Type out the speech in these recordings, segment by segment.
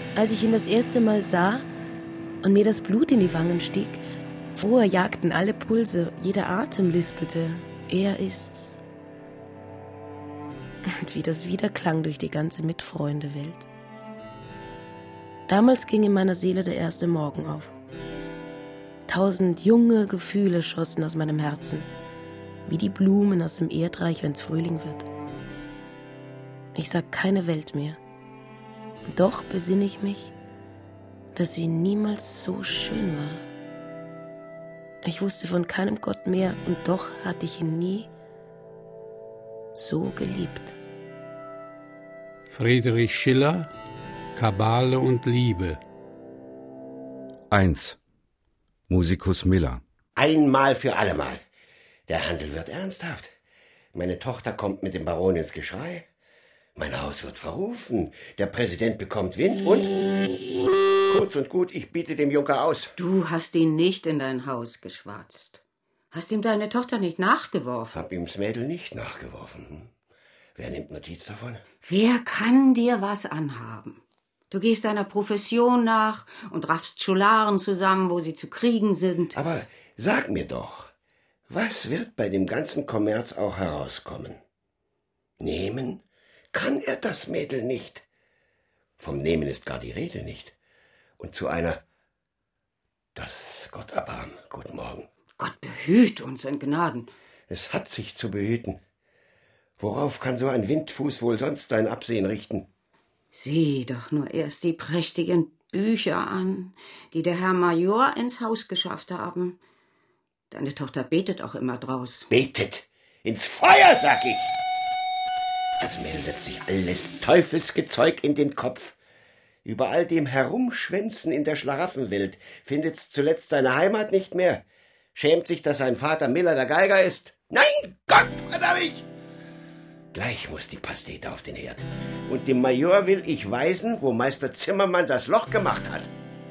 Als ich ihn das erste Mal sah und mir das Blut in die Wangen stieg, früher jagten alle Pulse, jeder Atem lispelte, er ist's. Und wie das wiederklang durch die ganze Mitfreunde-Welt. Damals ging in meiner Seele der erste Morgen auf. 1000 junge Gefühle schossen aus meinem Herzen, wie die Blumen aus dem Erdreich, wenn's Frühling wird. Ich sah keine Welt mehr. Und doch besinne ich mich, dass sie niemals so schön war. Ich wusste von keinem Gott mehr und doch hatte ich ihn nie so geliebt. Friedrich Schiller, Kabale und Liebe. 1. Musikus Miller. Einmal für allemal. Der Handel wird ernsthaft. Meine Tochter kommt mit dem Baron ins Geschrei. Mein Haus wird verrufen. Der Präsident bekommt Wind und... Kurz und gut, ich biete dem Junker aus. Du hast ihn nicht in dein Haus geschwatzt. Hast ihm deine Tochter nicht nachgeworfen? Hab ihm's Mädel nicht nachgeworfen. Wer nimmt Notiz davon? Wer kann dir was anhaben? Du gehst deiner Profession nach und raffst Scholaren zusammen, wo sie zu kriegen sind. Aber sag mir doch, was wird bei dem ganzen Kommerz auch herauskommen? Nehmen kann er das Mädel nicht. Vom Nehmen ist gar die Rede nicht. Und zu einer, das Gott erbarm, guten Morgen. Gott behüt uns in Gnaden. Es hat sich zu behüten. Worauf kann so ein Windfuß wohl sonst sein Absehen richten? Sieh doch nur erst die prächtigen Bücher an, die der Herr Major ins Haus geschafft haben. Deine Tochter betet auch immer draus. Betet? Ins Feuer, sag ich! Das Mädel setzt sich alles Teufelsgezeug in den Kopf. Über all dem Herumschwänzen in der Schlaraffenwelt findet's zuletzt seine Heimat nicht mehr. Schämt sich, dass sein Vater Miller der Geiger ist? Nein, Gott verdammt mich! Gleich muss die Pastete auf den Herd. Und dem Major will ich weisen, wo Meister Zimmermann das Loch gemacht hat.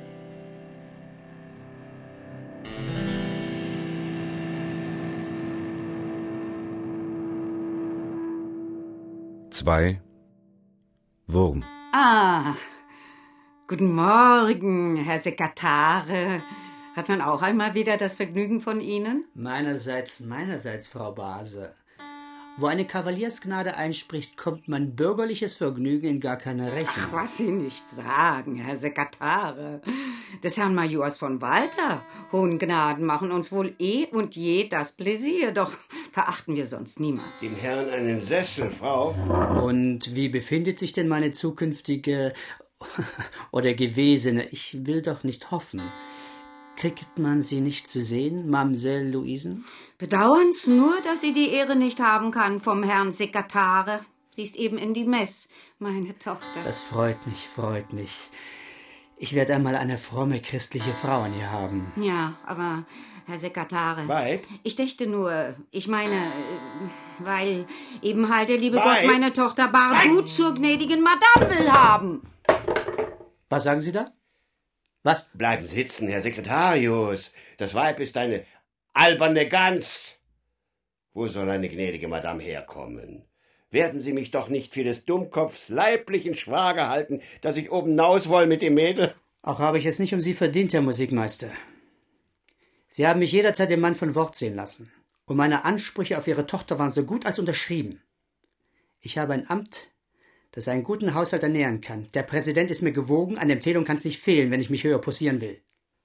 Zwei. Wurm. Ah, guten Morgen, Herr Sekatare. Hat man auch einmal wieder das Vergnügen von Ihnen? Meinerseits, Frau Base. Wo eine Kavaliersgnade einspricht, kommt mein bürgerliches Vergnügen in gar keine Rechnung. Ach, was Sie nicht sagen, Herr Sekatare. Des Herrn Majors von Walter, hohen Gnaden, machen uns wohl eh und je das Pläsier, doch verachten wir sonst niemand. Dem Herrn einen Sessel, Frau. Und wie befindet sich denn meine zukünftige oder gewesene, ich will doch nicht hoffen, kriegt man sie nicht zu sehen, Mamsell Luisen? Bedauern's nur, dass sie die Ehre nicht haben kann vom Herrn Sekatare. Sie ist eben in die Mess, meine Tochter. Das freut mich. Ich werde einmal eine fromme christliche Frau an ihr haben. Ja, aber, Herr Sekatare... Weib? Ich dächte nur, ich meine, weil eben halt der liebe Weib? Gott meine Tochter Bardut zur gnädigen Madame will haben. Was sagen Sie da? Was? Bleiben sitzen, Herr Sekretarius. Das Weib ist eine alberne Gans. Wo soll eine gnädige Madame herkommen? Werden Sie mich doch nicht für des Dummkopfs leiblichen Schwager halten, dass ich oben hinaus woll mit dem Mädel? Auch habe ich es nicht um Sie verdient, Herr Musikmeister. Sie haben mich jederzeit den Mann von Wort sehen lassen. Und meine Ansprüche auf Ihre Tochter waren so gut als unterschrieben. Ich habe ein Amt, das einen guten Haushalt ernähren kann. Der Präsident ist mir gewogen, an Empfehlung kann es nicht fehlen, wenn ich mich höher posieren will.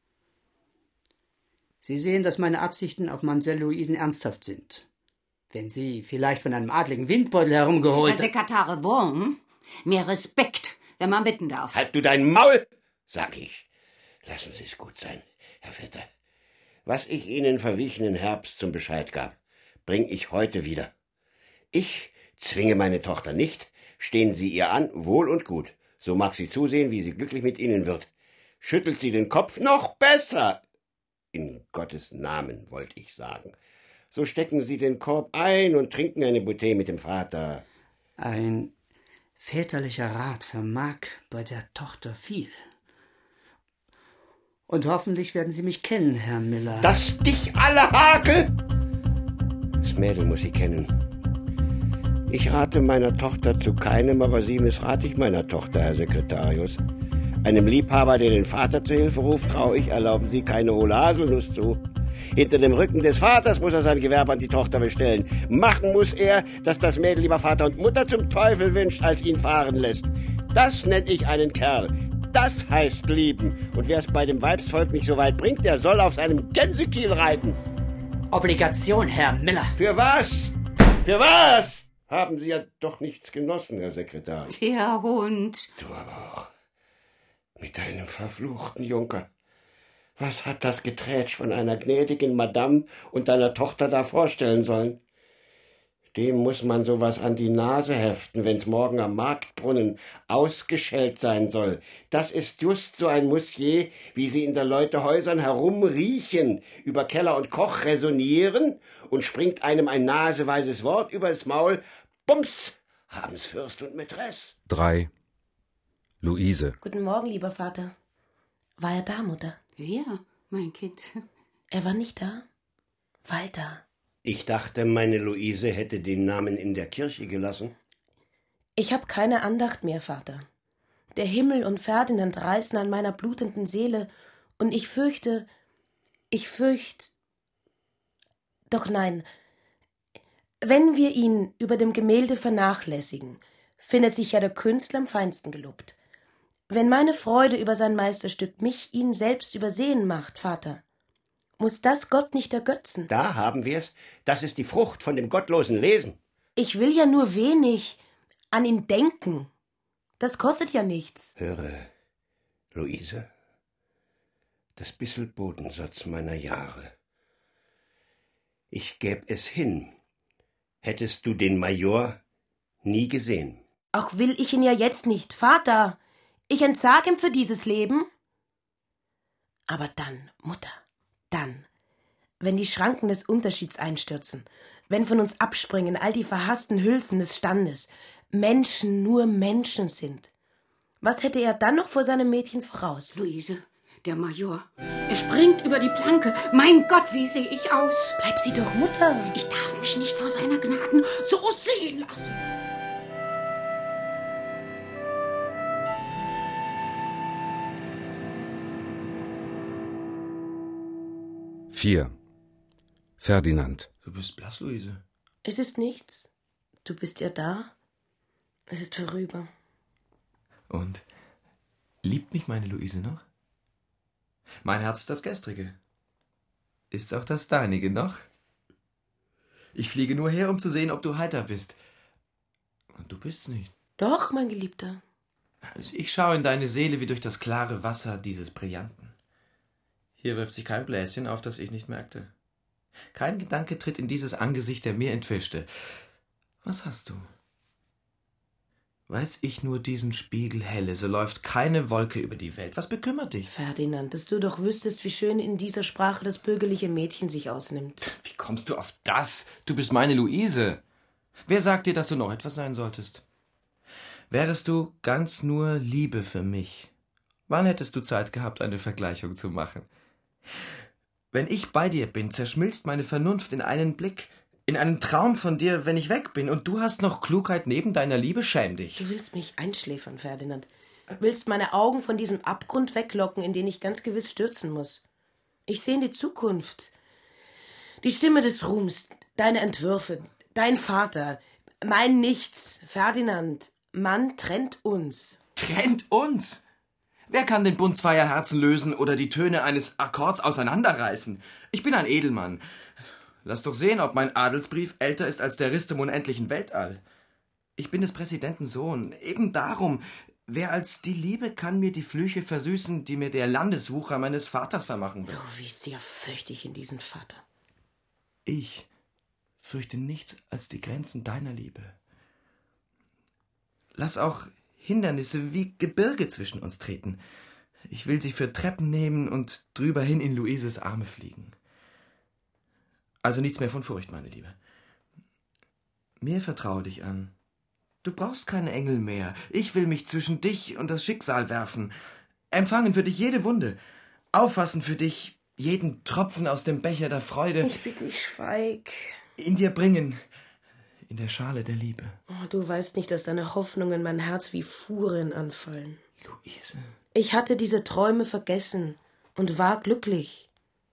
Sie sehen, dass meine Absichten auf Mamsell Luisen ernsthaft sind. Wenn Sie vielleicht von einem adligen Windbeutel herumgeholt... Herr Sekatare Wurm, mehr Respekt, wenn man bitten darf. Halt du dein Maul, sag ich. Lassen Sie es gut sein, Herr Vetter. Was ich Ihnen verwichenen Herbst zum Bescheid gab, bring ich heute wieder. Ich zwinge meine Tochter nicht, stehen Sie ihr an, wohl und gut. So mag sie zusehen, wie sie glücklich mit Ihnen wird. Schüttelt sie den Kopf, noch besser. In Gottes Namen, wollte ich sagen. So stecken Sie den Korb ein und trinken eine Bouteille mit dem Vater. Ein väterlicher Rat vermag bei der Tochter viel. Und hoffentlich werden Sie mich kennen, Herr Miller. Dass dich alle Hakel! Das Mädel muss sie kennen. Ich rate meiner Tochter zu keinem, aber Sie missrate ich meiner Tochter, Herr Sekretarius. Einem Liebhaber, der den Vater zu Hilfe ruft, traue ich, erlauben Sie, keine hohle Haselnuss zu. Hinter dem Rücken des Vaters muss er sein Gewerbe an die Tochter bestellen. Machen muss er, dass das Mädel lieber Vater und Mutter zum Teufel wünscht, als ihn fahren lässt. Das nenne ich einen Kerl. Das heißt lieben. Und wer es bei dem Weibsvolk nicht so weit bringt, der soll auf seinem Gänsekiel reiten. Obligation, Herr Miller. Für was? Für was? Haben Sie ja doch nichts genossen, Herr Sekretär. Der Hund. Du aber auch. Mit deinem verfluchten Junker. Was hat das Geträtsch von einer gnädigen Madame und deiner Tochter da vorstellen sollen? Dem muss man sowas an die Nase heften, wenn's morgen am Marktbrunnen ausgeschellt sein soll. Das ist just so ein Moussier, wie sie in der Leute Häusern herumriechen, über Keller und Koch räsonieren und springt einem ein naseweises Wort übers Maul. Bums, haben's Fürst und Mätresse. 3. Luise. Guten Morgen, lieber Vater. War er da, Mutter? Wer, mein Kind? Er war nicht da. Walter. Ich dachte, meine Luise hätte den Namen in der Kirche gelassen. Ich habe keine Andacht mehr, Vater. Der Himmel und Ferdinand reißen an meiner blutenden Seele, und ich fürchte... Doch nein, wenn wir ihn über dem Gemälde vernachlässigen, findet sich ja der Künstler am feinsten gelobt. Wenn meine Freude über sein Meisterstück mich ihn selbst übersehen macht, Vater, muss das Gott nicht ergötzen? Da haben wir's. Das ist die Frucht von dem gottlosen Lesen. Ich will ja nur wenig an ihn denken. Das kostet ja nichts. Höre, Luise, das bissel Bodensatz meiner Jahre. Ich gäb es hin, hättest du den Major nie gesehen. Auch will ich ihn ja jetzt nicht, Vater. Ich entsag ihm für dieses Leben. Aber dann, Mutter, dann, wenn die Schranken des Unterschieds einstürzen, wenn von uns abspringen all die verhassten Hülsen des Standes, Menschen nur Menschen sind, was hätte er dann noch vor seinem Mädchen voraus? Luise, der Major. Er springt über die Planke. Mein Gott, wie sehe ich aus? Bleib sie doch, Mutter. Ich darf mich nicht vor seiner Gnaden so sehen lassen. Vier. Ferdinand. Du bist blass, Luise. Es ist nichts. Du bist ja da. Es ist vorüber. Und liebt mich meine Luise noch? Mein Herz ist das gestrige. Ist auch das deinige noch? Ich fliege nur her, um zu sehen, ob du heiter bist. Und du bist's nicht. Doch, mein Geliebter. Ich schaue in deine Seele wie durch das klare Wasser dieses Brillanten. Hier wirft sich kein Bläschen auf, das ich nicht merkte. Kein Gedanke tritt in dieses Angesicht, der mir entwischte. Was hast du? Weiß ich nur diesen Spiegel helle, so läuft keine Wolke über die Welt. Was bekümmert dich? Ferdinand, dass du doch wüsstest, wie schön in dieser Sprache das bürgerliche Mädchen sich ausnimmt. Wie kommst du auf das? Du bist meine Luise. Wer sagt dir, dass du noch etwas sein solltest? Wärest du ganz nur Liebe für mich, wann hättest du Zeit gehabt, eine Vergleichung zu machen? Wenn ich bei dir bin, zerschmilzt meine Vernunft in einen Blick, in einen Traum von dir, wenn ich weg bin, und du hast noch Klugheit neben deiner Liebe, schäm dich. Du willst mich einschläfern, Ferdinand. Willst meine Augen von diesem Abgrund weglocken, in den ich ganz gewiss stürzen muss. Ich sehe in die Zukunft. Die Stimme des Ruhms, deine Entwürfe, dein Vater, mein Nichts. Ferdinand, man trennt uns. Trennt uns? Wer kann den Bund zweier Herzen lösen oder die Töne eines Akkords auseinanderreißen? Ich bin ein Edelmann. Lass doch sehen, ob mein Adelsbrief älter ist als der Rist im unendlichen Weltall. Ich bin des Präsidenten Sohn. Eben darum, wer als die Liebe kann mir die Flüche versüßen, die mir der Landeswucher meines Vaters vermachen will. Oh, wie sehr fürchte ich in diesen Vater. Ich fürchte nichts als die Grenzen deiner Liebe. Lass auch Hindernisse wie Gebirge zwischen uns treten. Ich will sie für Treppen nehmen und drüber hin in Luises Arme fliegen. Also nichts mehr von Furcht, meine Liebe. Mir vertraue dich an. Du brauchst keine Engel mehr. Ich will mich zwischen dich und das Schicksal werfen. Empfangen für dich jede Wunde. Auffassen für dich jeden Tropfen aus dem Becher der Freude. Ich bitte dich, schweig. In dir bringen. In der Schale der Liebe. Oh, du weißt nicht, dass deine Hoffnungen mein Herz wie Furien anfallen. Luise. Ich hatte diese Träume vergessen und war glücklich.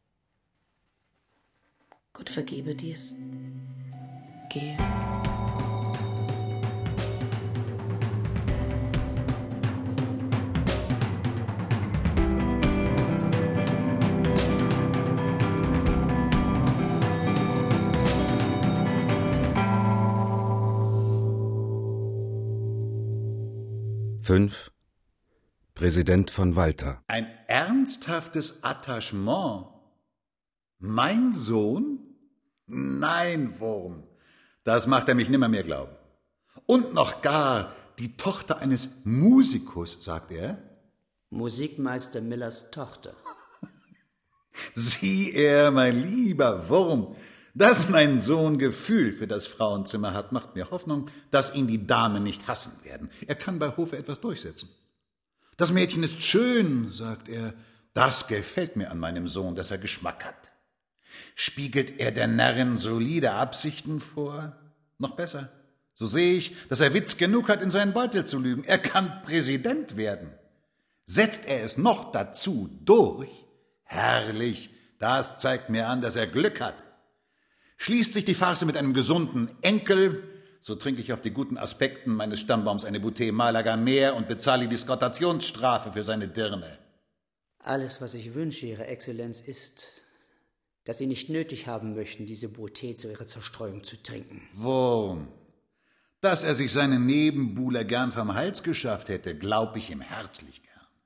Gott vergebe dir's. Gehe. Fünf. Präsident von Walter. Ein ernsthaftes Attachement? Mein Sohn? Nein, Wurm, das macht er mich nimmermehr glauben. Und noch gar die Tochter eines Musikus, sagt er. Musikmeister Millers Tochter. Sieh er, mein lieber Wurm, dass mein Sohn Gefühl für das Frauenzimmer hat, macht mir Hoffnung, dass ihn die Damen nicht hassen werden. Er kann bei Hofe etwas durchsetzen. Das Mädchen ist schön, sagt er. Das gefällt mir an meinem Sohn, dass er Geschmack hat. Spiegelt er der Närrin solide Absichten vor? Noch besser. So sehe ich, dass er Witz genug hat, in seinen Beutel zu lügen. Er kann Präsident werden. Setzt er es noch dazu durch? Herrlich, das zeigt mir an, dass er Glück hat. Schließt sich die Farce mit einem gesunden Enkel, so trinke ich auf die guten Aspekten meines Stammbaums eine Bouteille Malaga mehr und bezahle die Skotationsstrafe für seine Dirne. Alles, was ich wünsche, Ihre Exzellenz, ist, dass Sie nicht nötig haben möchten, diese Bouteille zu Ihrer Zerstreuung zu trinken. Wurm, dass er sich seinen Nebenbuhler gern vom Hals geschafft hätte, glaub ich ihm herzlich gern.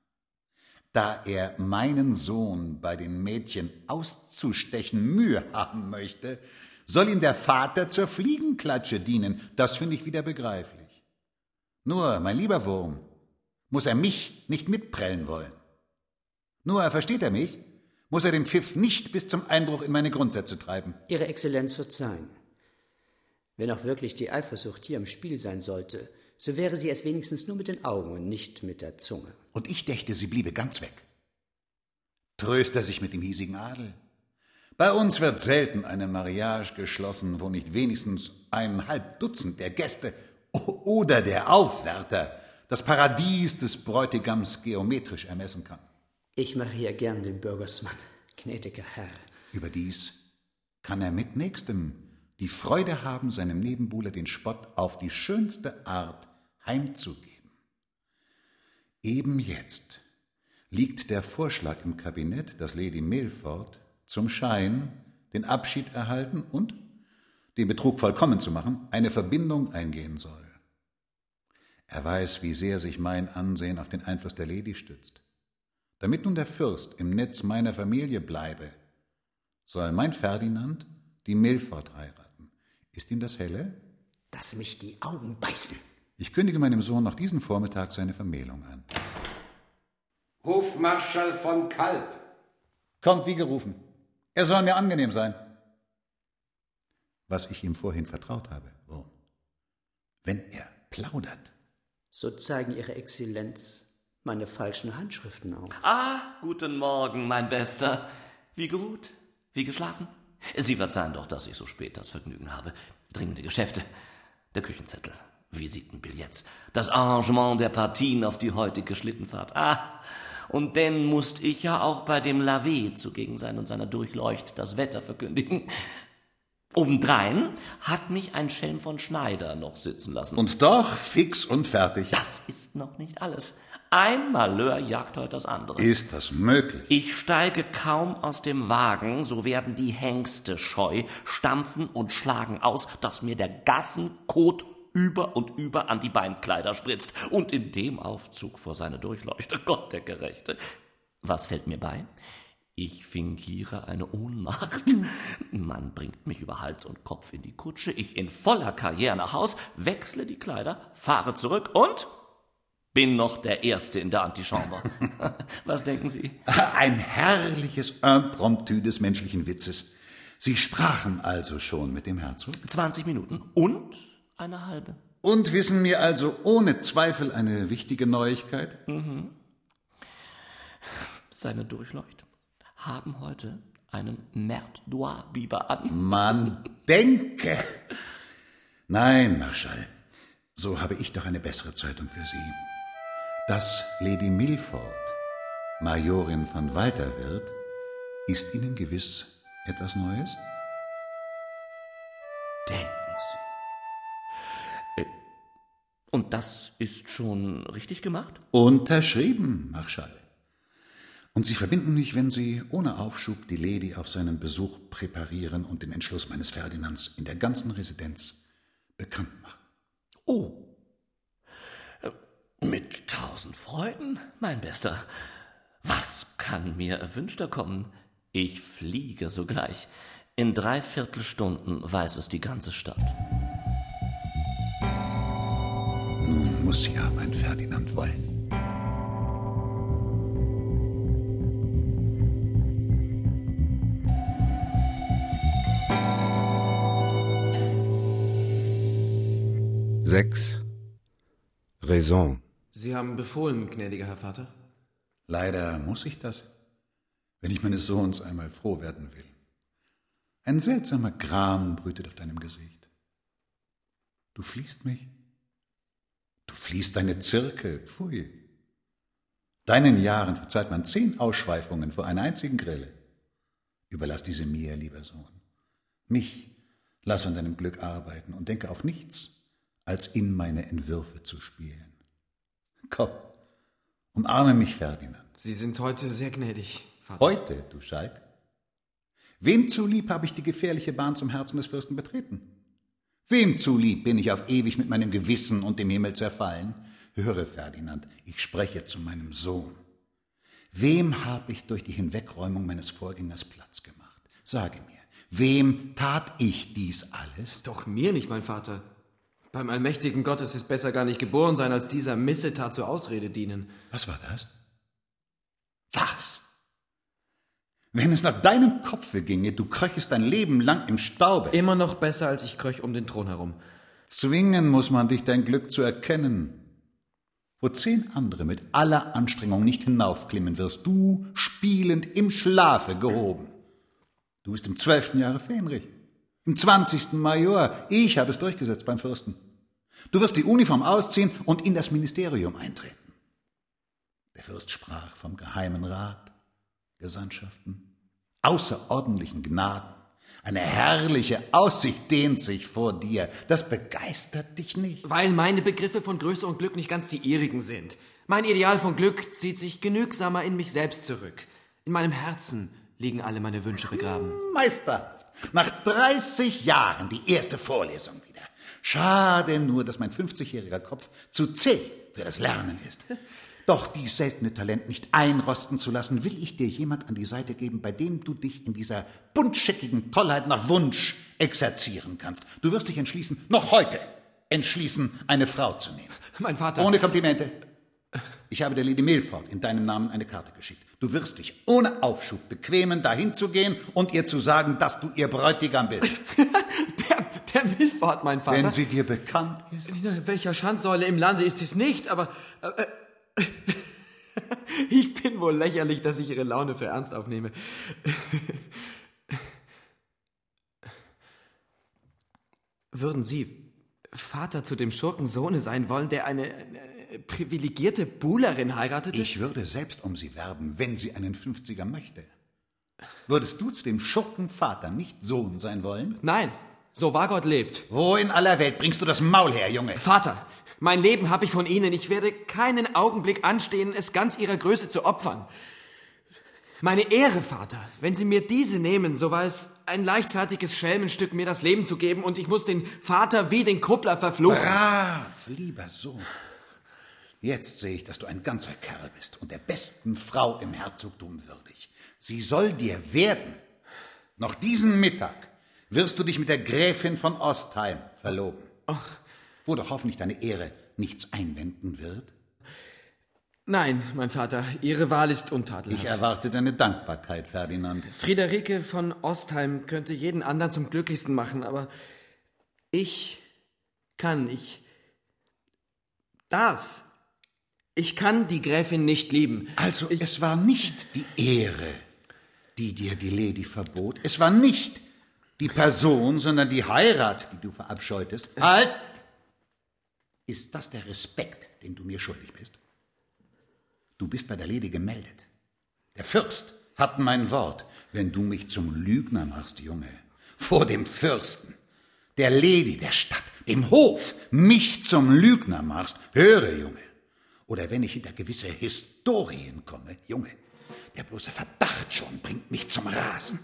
Da er meinen Sohn bei den Mädchen auszustechen Mühe haben möchte, soll ihm der Vater zur Fliegenklatsche dienen. Das finde ich wieder begreiflich. Nur, mein lieber Wurm, muss er mich nicht mitprellen wollen. Nur, versteht er mich, muss er den Pfiff nicht bis zum Einbruch in meine Grundsätze treiben. Ihre Exzellenz verzeihen. Wenn auch wirklich die Eifersucht hier im Spiel sein sollte, so wäre sie es wenigstens nur mit den Augen und nicht mit der Zunge. Und ich dächte, sie bliebe ganz weg. Tröst er sich mit dem hiesigen Adel. Bei uns wird selten eine Mariage geschlossen, wo nicht wenigstens 1,5 Dutzend der Gäste oder der Aufwärter das Paradies des Bräutigams geometrisch ermessen kann. Ich mache hier gern den Bürgersmann, gnädiger Herr. Überdies kann er mit Nächstem die Freude haben, seinem Nebenbuhler den Spott auf die schönste Art heimzugeben. Eben jetzt liegt der Vorschlag im Kabinett, dass Lady Milford zum Schein den Abschied erhalten und, den Betrug vollkommen zu machen, eine Verbindung eingehen soll. Er weiß, wie sehr sich mein Ansehen auf den Einfluss der Lady stützt. Damit nun der Fürst im Netz meiner Familie bleibe, soll mein Ferdinand die Milford heiraten. Ist ihm das helle? Dass mich die Augen beißen. Ich kündige meinem Sohn noch diesen Vormittag seine Vermählung an. Hofmarschall von Kalb. Kommt wie gerufen. Er soll mir angenehm sein. Was ich ihm vorhin vertraut habe, Wurm. Wenn er plaudert. So zeigen Ihre Exzellenz meine falschen Handschriften auf. Ah, guten Morgen, mein Bester. Wie geruht? Wie geschlafen? Sie verzeihen doch, dass ich so spät das Vergnügen habe. Dringende Geschäfte. Der Küchenzettel, Visitenbillets, das Arrangement der Partien auf die heutige Schlittenfahrt. Ah, und denn musste ich ja auch bei dem Lavé zugegen sein und seiner Durchleucht das Wetter verkündigen. Obendrein hat mich ein Schelm von Schneider noch sitzen lassen. Und doch fix und fertig. Das ist noch nicht alles. Ein Malheur jagt heute das andere. Ist das möglich? Ich steige kaum aus dem Wagen, so werden die Hengste scheu, stampfen und schlagen aus, dass mir der Gassenkot über und über an die Beinkleider spritzt. Und in dem Aufzug vor seine Durchleuchte, Gott der Gerechte. Was fällt mir bei? Ich fingiere eine Ohnmacht. Man bringt mich über Hals und Kopf in die Kutsche, ich in voller Karriere nach Haus, wechsle die Kleider, fahre zurück und bin noch der Erste in der Antichambre. Was denken Sie? Ein herrliches Impromptu des menschlichen Witzes. Sie sprachen also schon mit dem Herzog? 20 Minuten und eine halbe. Und wissen mir also ohne Zweifel eine wichtige Neuigkeit? Mhm. Seine Durchleucht haben heute einen Merdouar-Biber an. Man denke! Nein, Marschall, so habe ich doch eine bessere Zeitung für Sie. Dass Lady Milford Majorin von Walter wird, ist Ihnen gewiss etwas Neues? Denken Sie. Und das ist schon richtig gemacht? Unterschrieben, Marschall. Und Sie verbinden mich, wenn Sie ohne Aufschub die Lady auf seinen Besuch präparieren und den Entschluss meines Ferdinands in der ganzen Residenz bekannt machen. Oh, mit 1000 Freuden, mein Bester. Was kann mir erwünschter kommen? Ich fliege sogleich. In 3/4 Stunden weiß es die ganze Stadt. Nun muss ja mein Ferdinand wollen. Sechs. Raison. Sie haben befohlen, gnädiger Herr Vater. Leider muss ich das, wenn ich meines Sohns einmal froh werden will. Ein seltsamer Gram brütet auf deinem Gesicht. Du fliehst mich? Du fliehst deine Zirkel, pfui. Deinen Jahren verzeiht man 10 Ausschweifungen vor einer einzigen Grille. Überlass diese mir, lieber Sohn. Mich lass an deinem Glück arbeiten und denke auf nichts, als in meine Entwürfe zu spielen. Komm, umarme mich, Ferdinand. Sie sind heute sehr gnädig, Vater. Heute, du Schalk? Wem zulieb habe ich die gefährliche Bahn zum Herzen des Fürsten betreten? Wem zulieb bin ich auf ewig mit meinem Gewissen und dem Himmel zerfallen? Höre, Ferdinand, ich spreche zu meinem Sohn. Wem habe ich durch die Hinwegräumung meines Vorgängers Platz gemacht? Sage mir, wem tat ich dies alles? Doch mir nicht, mein Vater. Beim allmächtigen Gott ist es besser gar nicht geboren sein, als dieser Missetat zur Ausrede dienen. Was war das? Was? Wenn es nach deinem Kopfe ginge, du kröchest dein Leben lang im Staube. Immer noch besser, als ich kröch um den Thron herum. Zwingen muss man dich, dein Glück zu erkennen. Wo 10 andere mit aller Anstrengung nicht hinaufklimmen, wirst du spielend im Schlafe gehoben. Du bist im 12. Jahre Fähnrich, im 20. Major. Ich habe es durchgesetzt beim Fürsten. Du wirst die Uniform ausziehen und in das Ministerium eintreten. Der Fürst sprach vom Geheimen Rat, Gesandtschaften, außerordentlichen Gnaden. Eine herrliche Aussicht dehnt sich vor dir. Das begeistert dich nicht? Weil meine Begriffe von Größe und Glück nicht ganz die ihrigen sind. Mein Ideal von Glück zieht sich genügsamer in mich selbst zurück. In meinem Herzen liegen alle meine Wünsche begraben. Meisterhaft. Nach 30 Jahren die erste Vorlesung wieder. Schade nur, dass mein 50-jähriger Kopf zu zäh für das Lernen ist. Doch dies seltene Talent nicht einrosten zu lassen, will ich dir jemand an die Seite geben, bei dem du dich in dieser buntscheckigen Tollheit nach Wunsch exerzieren kannst. Du wirst dich entschließen, noch heute eine Frau zu nehmen. Mein Vater... Ohne Komplimente. Ich habe der Lady Milford in deinem Namen eine Karte geschickt. Du wirst dich ohne Aufschub bequemen, dahin zu gehen und ihr zu sagen, dass du ihr Bräutigam bist. Der Milford, mein Vater... Wenn sie dir bekannt ist? In welcher Schandsäule im Lande ist es nicht, aber... Ich bin wohl lächerlich, dass ich Ihre Laune für ernst aufnehme. Würden Sie Vater zu dem Schurkensohne sein wollen, der eine privilegierte Buhlerin heiratete? Ich würde selbst um sie werben, wenn sie einen 50er möchte. Würdest du zu dem Schurkenvater nicht Sohn sein wollen? Nein, so wahr Gott lebt. Wo in aller Welt bringst du das Maul her, Junge? Vater, mein Leben habe ich von Ihnen. Ich werde keinen Augenblick anstehen, es ganz Ihrer Größe zu opfern. Meine Ehre, Vater, wenn Sie mir diese nehmen, so war es ein leichtfertiges Schelmenstück, mir das Leben zu geben, und ich muss den Vater wie den Kuppler verfluchen. Brav, lieber Sohn. Jetzt sehe ich, dass du ein ganzer Kerl bist und der besten Frau im Herzogtum würdig. Sie soll dir werden. Noch diesen Mittag wirst du dich mit der Gräfin von Ostheim verloben. Wo doch hoffentlich deine Ehre nichts einwenden wird. Nein, mein Vater, Ihre Wahl ist untadelhaft. Ich erwarte deine Dankbarkeit, Ferdinand. Friederike von Ostheim könnte jeden anderen zum Glücklichsten machen, aber ich kann die Gräfin nicht lieben. Also, es war nicht die Ehre, die dir die Lady verbot. Es war nicht die Person, sondern die Heirat, die du verabscheutest. Halt! Ist das der Respekt, den du mir schuldig bist? Du bist bei der Lady gemeldet. Der Fürst hat mein Wort. Wenn du mich zum Lügner machst, Junge, vor dem Fürsten, der Lady der Stadt, dem Hof, mich zum Lügner machst, höre, Junge. Oder wenn ich hinter gewisse Historien komme, Junge, der bloße Verdacht schon bringt mich zum Rasen.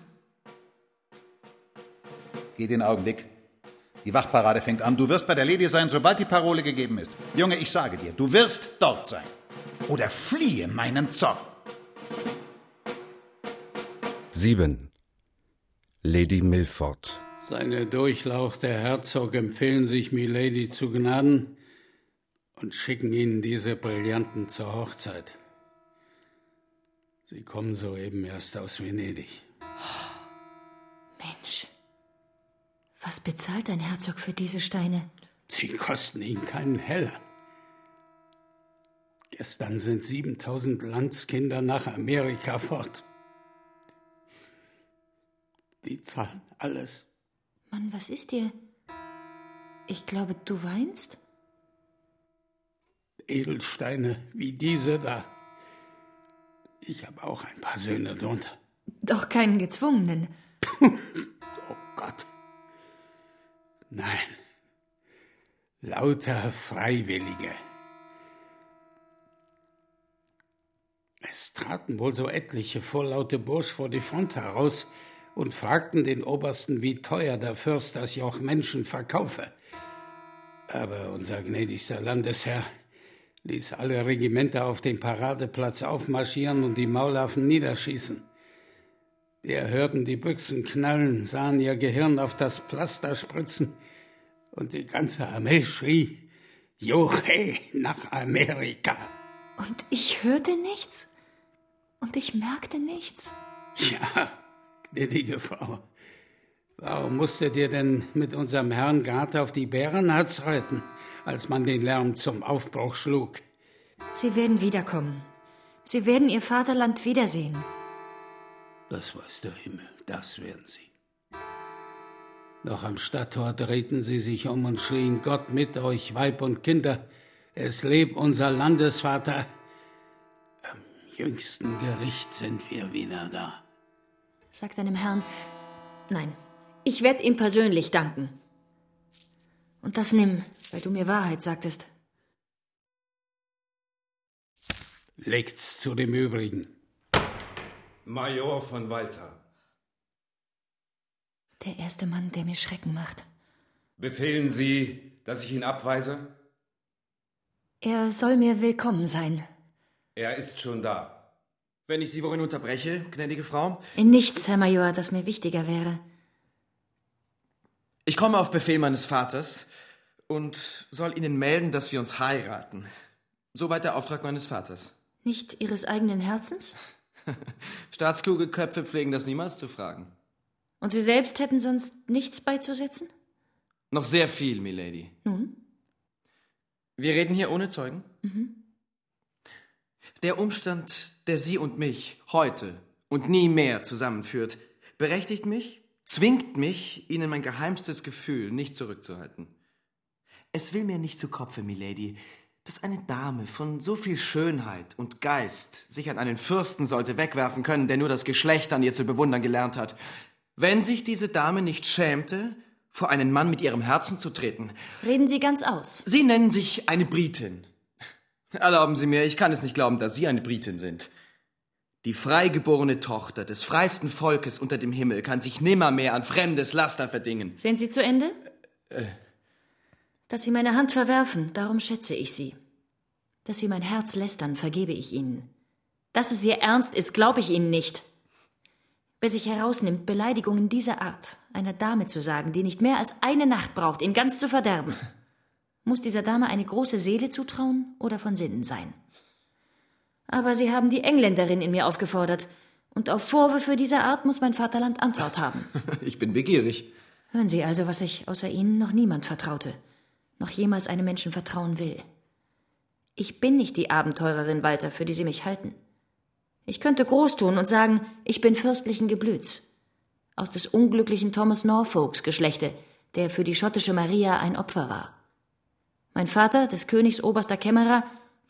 Geh den Augenblick. Die Wachparade fängt an. Du wirst bei der Lady sein, sobald die Parole gegeben ist. Junge, ich sage dir, du wirst dort sein. Oder fliehe meinen Zorn. 7. Lady Milford. Seine Durchlaucht der Herzog empfehlen sich Milady zu Gnaden und schicken ihnen diese Brillanten zur Hochzeit. Sie kommen soeben erst aus Venedig. Mensch, was bezahlt ein Herzog für diese Steine? Sie kosten ihn keinen Heller. Gestern sind 7000 Landskinder nach Amerika fort. Die zahlen alles. Mann, was ist dir? Ich glaube, du weinst? Edelsteine wie diese da. Ich habe auch ein paar Söhne drunter. Doch keinen gezwungenen. Oh Gott. Nein. Lauter Freiwillige. Es traten wohl so etliche vorlaute Bursch vor die Front heraus und fragten den Obersten, wie teuer der Fürst das Joch Menschen verkaufe. Aber unser gnädigster Landesherr ließ alle Regimenter auf den Paradeplatz aufmarschieren und die Maulaffen niederschießen. Wir hörten die Büchsen knallen, sahen ihr Gehirn auf das Pflaster spritzen und die ganze Armee schrie, Joche nach Amerika. Und ich hörte nichts? Und ich merkte nichts? Ja, gnädige Frau, warum musstet ihr denn mit unserem Herrn Gart auf die Bärenhatz reiten, als man den Lärm zum Aufbruch schlug? Sie werden wiederkommen. Sie werden ihr Vaterland wiedersehen. Das weiß der Himmel, das werden sie. Noch am Stadttor drehten sie sich um und schrien, Gott mit euch, Weib und Kinder, es leb unser Landesvater. Am jüngsten Gericht sind wir wieder da. Sag deinem Herrn, nein, ich werde ihm persönlich danken. Und das nimm, weil du mir Wahrheit sagtest. Legt's zu dem Übrigen. Major von Walter. Der erste Mann, der mir Schrecken macht. Befehlen Sie, dass ich ihn abweise? Er soll mir willkommen sein. Er ist schon da. Wenn ich Sie worin unterbreche, gnädige Frau? In nichts, Herr Major, das mir wichtiger wäre. Ich komme auf Befehl meines Vaters und soll Ihnen melden, dass wir uns heiraten. Soweit der Auftrag meines Vaters. Nicht Ihres eigenen Herzens? Staatskluge Köpfe pflegen das niemals zu fragen. Und Sie selbst hätten sonst nichts beizusetzen? Noch sehr viel, Milady. Nun? Wir reden hier ohne Zeugen? Mhm. Der Umstand, der Sie und mich heute und nie mehr zusammenführt, berechtigt mich, zwingt mich, Ihnen mein geheimstes Gefühl nicht zurückzuhalten. Es will mir nicht zu Kopfe, Milady, dass eine Dame von so viel Schönheit und Geist sich an einen Fürsten sollte wegwerfen können, der nur das Geschlecht an ihr zu bewundern gelernt hat. Wenn sich diese Dame nicht schämte, vor einen Mann mit ihrem Herzen zu treten. Reden Sie ganz aus. Sie nennen sich eine Britin. Erlauben Sie mir, ich kann es nicht glauben, dass Sie eine Britin sind. Die freigeborene Tochter des freisten Volkes unter dem Himmel kann sich nimmermehr an fremdes Laster verdingen. Sind Sie zu Ende? Dass Sie meine Hand verwerfen, darum schätze ich Sie. Dass Sie mein Herz lästern, vergebe ich Ihnen. Dass es Ihr Ernst ist, glaube ich Ihnen nicht. Wer sich herausnimmt, Beleidigungen dieser Art einer Dame zu sagen, die nicht mehr als eine Nacht braucht, ihn ganz zu verderben, muss dieser Dame eine große Seele zutrauen oder von Sinnen sein. Aber Sie haben die Engländerin in mir aufgefordert, und auf Vorwürfe dieser Art muss mein Vaterland Antwort haben. Ich bin begierig. Hören Sie also, was ich außer Ihnen noch niemand vertraute, noch jemals einem Menschen vertrauen will. Ich bin nicht die Abenteurerin, Walter, für die Sie mich halten. Ich könnte groß tun und sagen, ich bin fürstlichen Geblüts, aus des unglücklichen Thomas Norfolks Geschlechte, der für die schottische Maria ein Opfer war. Mein Vater, des Königs oberster Kämmerer,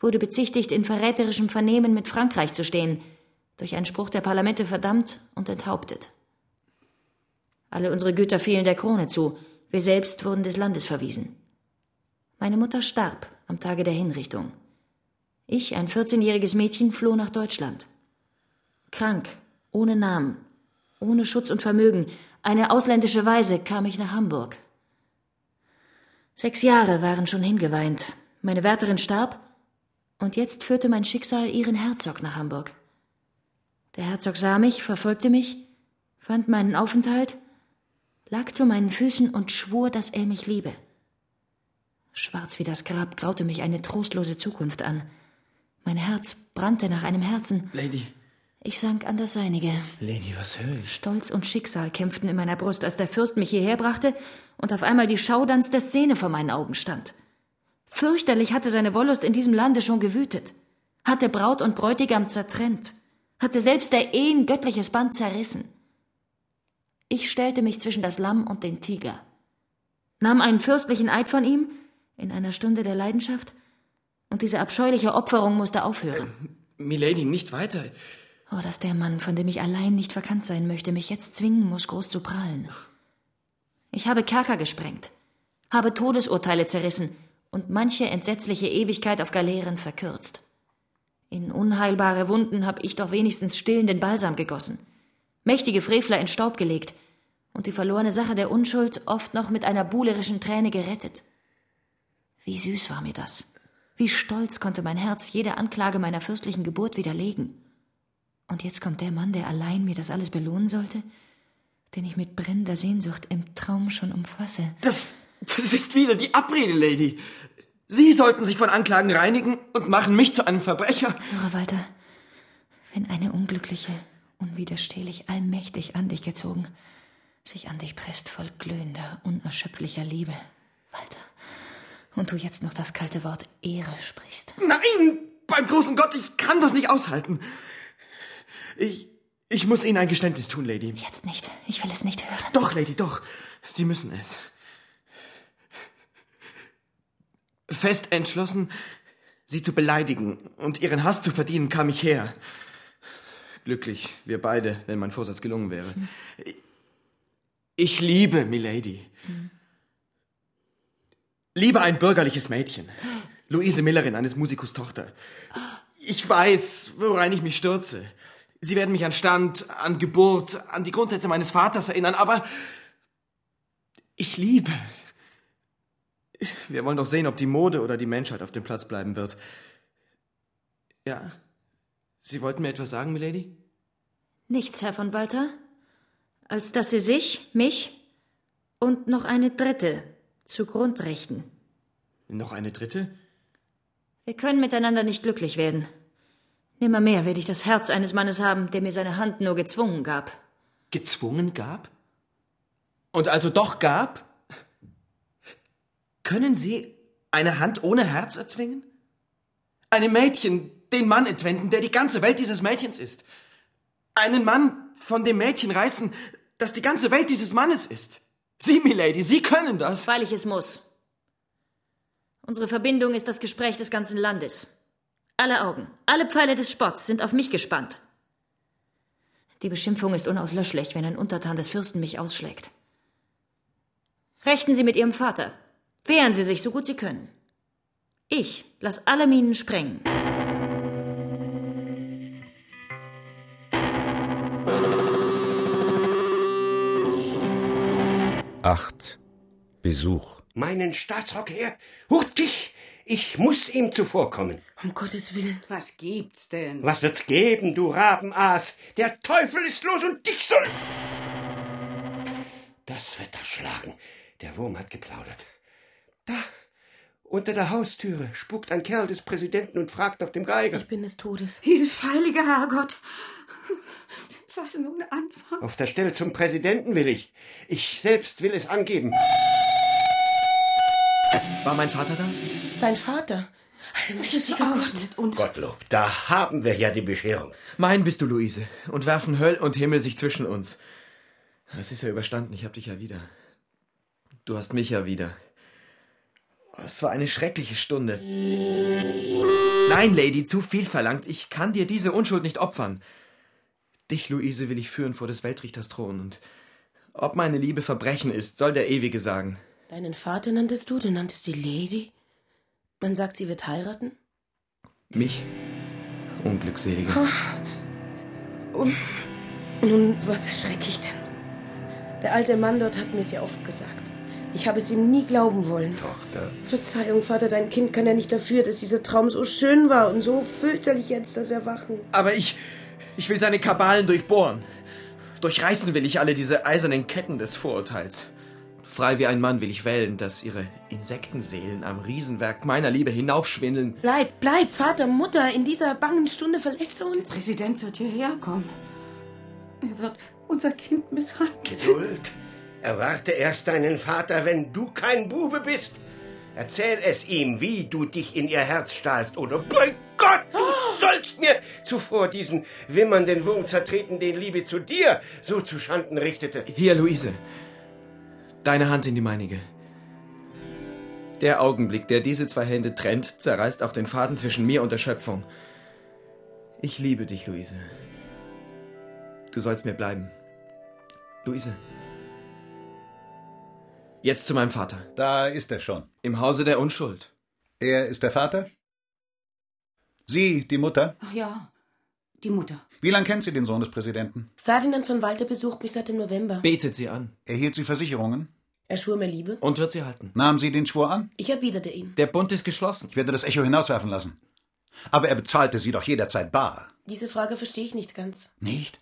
wurde bezichtigt, in verräterischem Vernehmen mit Frankreich zu stehen, durch einen Spruch der Parlamente verdammt und enthauptet. Alle unsere Güter fielen der Krone zu, wir selbst wurden des Landes verwiesen. Meine Mutter starb am Tage der Hinrichtung. Ich, ein 14-jähriges Mädchen, floh nach Deutschland. Krank, ohne Namen, ohne Schutz und Vermögen, eine ausländische Waise, kam ich nach Hamburg. 6 Jahre waren schon hingeweint. Meine Wärterin starb, und jetzt führte mein Schicksal ihren Herzog nach Hamburg. Der Herzog sah mich, verfolgte mich, fand meinen Aufenthalt, lag zu meinen Füßen und schwor, dass er mich liebe. Schwarz wie das Grab graute mich eine trostlose Zukunft an. Mein Herz brannte nach einem Herzen. Lady. Ich sank an das seinige. Lady, was höre ich? Stolz und Schicksal kämpften in meiner Brust, als der Fürst mich hierher brachte und auf einmal die Schauderns der Szene vor meinen Augen stand. Fürchterlich hatte seine Wollust in diesem Lande schon gewütet, hatte Braut und Bräutigam zertrennt, hatte selbst der Ehen göttliches Band zerrissen. Ich stellte mich zwischen das Lamm und den Tiger, nahm einen fürstlichen Eid von ihm in einer Stunde der Leidenschaft, und diese abscheuliche Opferung musste aufhören. Milady, nicht weiter. Oh, dass der Mann, von dem ich allein nicht verkannt sein möchte, mich jetzt zwingen muss, groß zu prahlen. Ich habe Kerker gesprengt, habe Todesurteile zerrissen und manche entsetzliche Ewigkeit auf Galeeren verkürzt. In unheilbare Wunden habe ich doch wenigstens stillenden Balsam gegossen, mächtige Frevler in Staub gelegt und die verlorene Sache der Unschuld oft noch mit einer buhlerischen Träne gerettet. Wie süß war mir das. Wie stolz konnte mein Herz jede Anklage meiner fürstlichen Geburt widerlegen. Und jetzt kommt der Mann, der allein mir das alles belohnen sollte, den ich mit brennender Sehnsucht im Traum schon umfasse. Das ist wieder die Abrede, Lady. Sie sollten sich von Anklagen reinigen und machen mich zu einem Verbrecher. Höre, Walter, wenn eine Unglückliche, unwiderstehlich, allmächtig an dich gezogen, sich an dich presst voll glühender, unerschöpflicher Liebe, Walter, und du jetzt noch das kalte Wort Ehre sprichst. Nein, beim großen Gott, ich kann das nicht aushalten. Ich muss Ihnen ein Geständnis tun, Lady. Jetzt nicht. Ich will es nicht hören. Doch, Lady, doch. Sie müssen es. Fest entschlossen, Sie zu beleidigen und Ihren Hass zu verdienen, kam ich her. Glücklich, wir beide, wenn mein Vorsatz gelungen wäre. Ich liebe Milady. Liebe ein bürgerliches Mädchen. Luise Millerin, eines Musikus Tochter. Ich weiß, worein ich mich stürze. Sie werden mich an Stand, an Geburt, an die Grundsätze meines Vaters erinnern, aber ich liebe. Wir wollen doch sehen, ob die Mode oder die Menschheit auf dem Platz bleiben wird. Ja, Sie wollten mir etwas sagen, Milady? Nichts, Herr von Walter, als dass Sie sich, mich und noch eine dritte zugrund richten. Noch eine dritte? Wir können miteinander nicht glücklich werden. Nimmermehr werde ich das Herz eines Mannes haben, der mir seine Hand nur gezwungen gab. Gezwungen gab? Und also doch gab? Können Sie eine Hand ohne Herz erzwingen? Einem Mädchen den Mann entwenden, der die ganze Welt dieses Mädchens ist. Einen Mann von dem Mädchen reißen, das die ganze Welt dieses Mannes ist. Sie, Milady, Sie können das. Weil ich es muss. Unsere Verbindung ist das Gespräch des ganzen Landes. Alle Augen, alle Pfeile des Spotts sind auf mich gespannt. Die Beschimpfung ist unauslöschlich, wenn ein Untertan des Fürsten mich ausschlägt. Rechten Sie mit Ihrem Vater. Wehren Sie sich, so gut Sie können. Ich lass alle Minen sprengen. Acht. Besuch. Meinen Staatsrock her. Hurtig! Ich muss ihm zuvorkommen. Um Gottes Willen. Was gibt's denn? Was wird's geben, du Rabenaas? Der Teufel ist los und dich soll... Das Wetter schlagen. Der Wurm hat geplaudert. Da, unter der Haustüre, spukt ein Kerl des Präsidenten und fragt nach dem Geiger. Ich bin des Todes. Hilf, heiliger Herrgott. Was nun anfangen? Auf der Stelle zum Präsidenten will ich. Ich selbst will es angeben. War mein Vater da? Sein Vater. Was ist aus mit uns? Gottlob, da haben wir ja die Bescherung. Mein bist du, Luise, und werfen Höll und Himmel sich zwischen uns. Es ist ja überstanden, ich hab dich ja wieder. Du hast mich ja wieder. Es war eine schreckliche Stunde. Nein, Lady, zu viel verlangt. Ich kann dir diese Unschuld nicht opfern. Dich, Luise, will ich führen vor des Weltrichters Thron. Und ob meine Liebe Verbrechen ist, soll der Ewige sagen. Deinen Vater nanntest du die Lady? Man sagt, sie wird heiraten? Mich? Unglückseliger. Und nun, was erschrecke ich denn? Der alte Mann dort hat mir's ja oft gesagt. Ich habe es ihm nie glauben wollen. Tochter. Verzeihung, Vater, dein Kind kann ja nicht dafür, dass dieser Traum so schön war und so fürchterlich jetzt das Erwachen. Aber ich will seine Kabalen durchbohren. Durchreißen will ich alle diese eisernen Ketten des Vorurteils. Frei wie ein Mann will ich wählen, dass ihre Insektenseelen am Riesenwerk meiner Liebe hinaufschwindeln. Bleib, Vater, Mutter, in dieser bangen Stunde verlässt er uns. Der Präsident wird hierher kommen. Er wird unser Kind misshandeln. Geduld. Erwarte erst deinen Vater, wenn du kein Bube bist. Erzähl es ihm, wie du dich in ihr Herz stahlst, oder bei Gott, du sollst mir zuvor diesen wimmernden Wurm zertreten, den Liebe zu dir so zu Schanden richtete. Hier, Luise. Deine Hand in die meinige. Der Augenblick, der diese zwei Hände trennt, zerreißt auch den Faden zwischen mir und der Schöpfung. Ich liebe dich, Luise. Du sollst mir bleiben. Luise. Jetzt zu meinem Vater. Da ist er schon. Im Hause der Unschuld. Er ist der Vater? Sie, die Mutter? Ach ja, die Mutter. Wie lange kennt sie den Sohn des Präsidenten? Ferdinand von Walter besucht mich seit dem November. Betet sie an. Erhielt sie Versicherungen? Er schwur mir Liebe. Und wird sie halten. Nahm sie den Schwur an? Ich erwiderte ihn. Der Bund ist geschlossen. Ich werde das Echo hinauswerfen lassen. Aber er bezahlte sie doch jederzeit bar. Diese Frage verstehe ich nicht ganz. Nicht?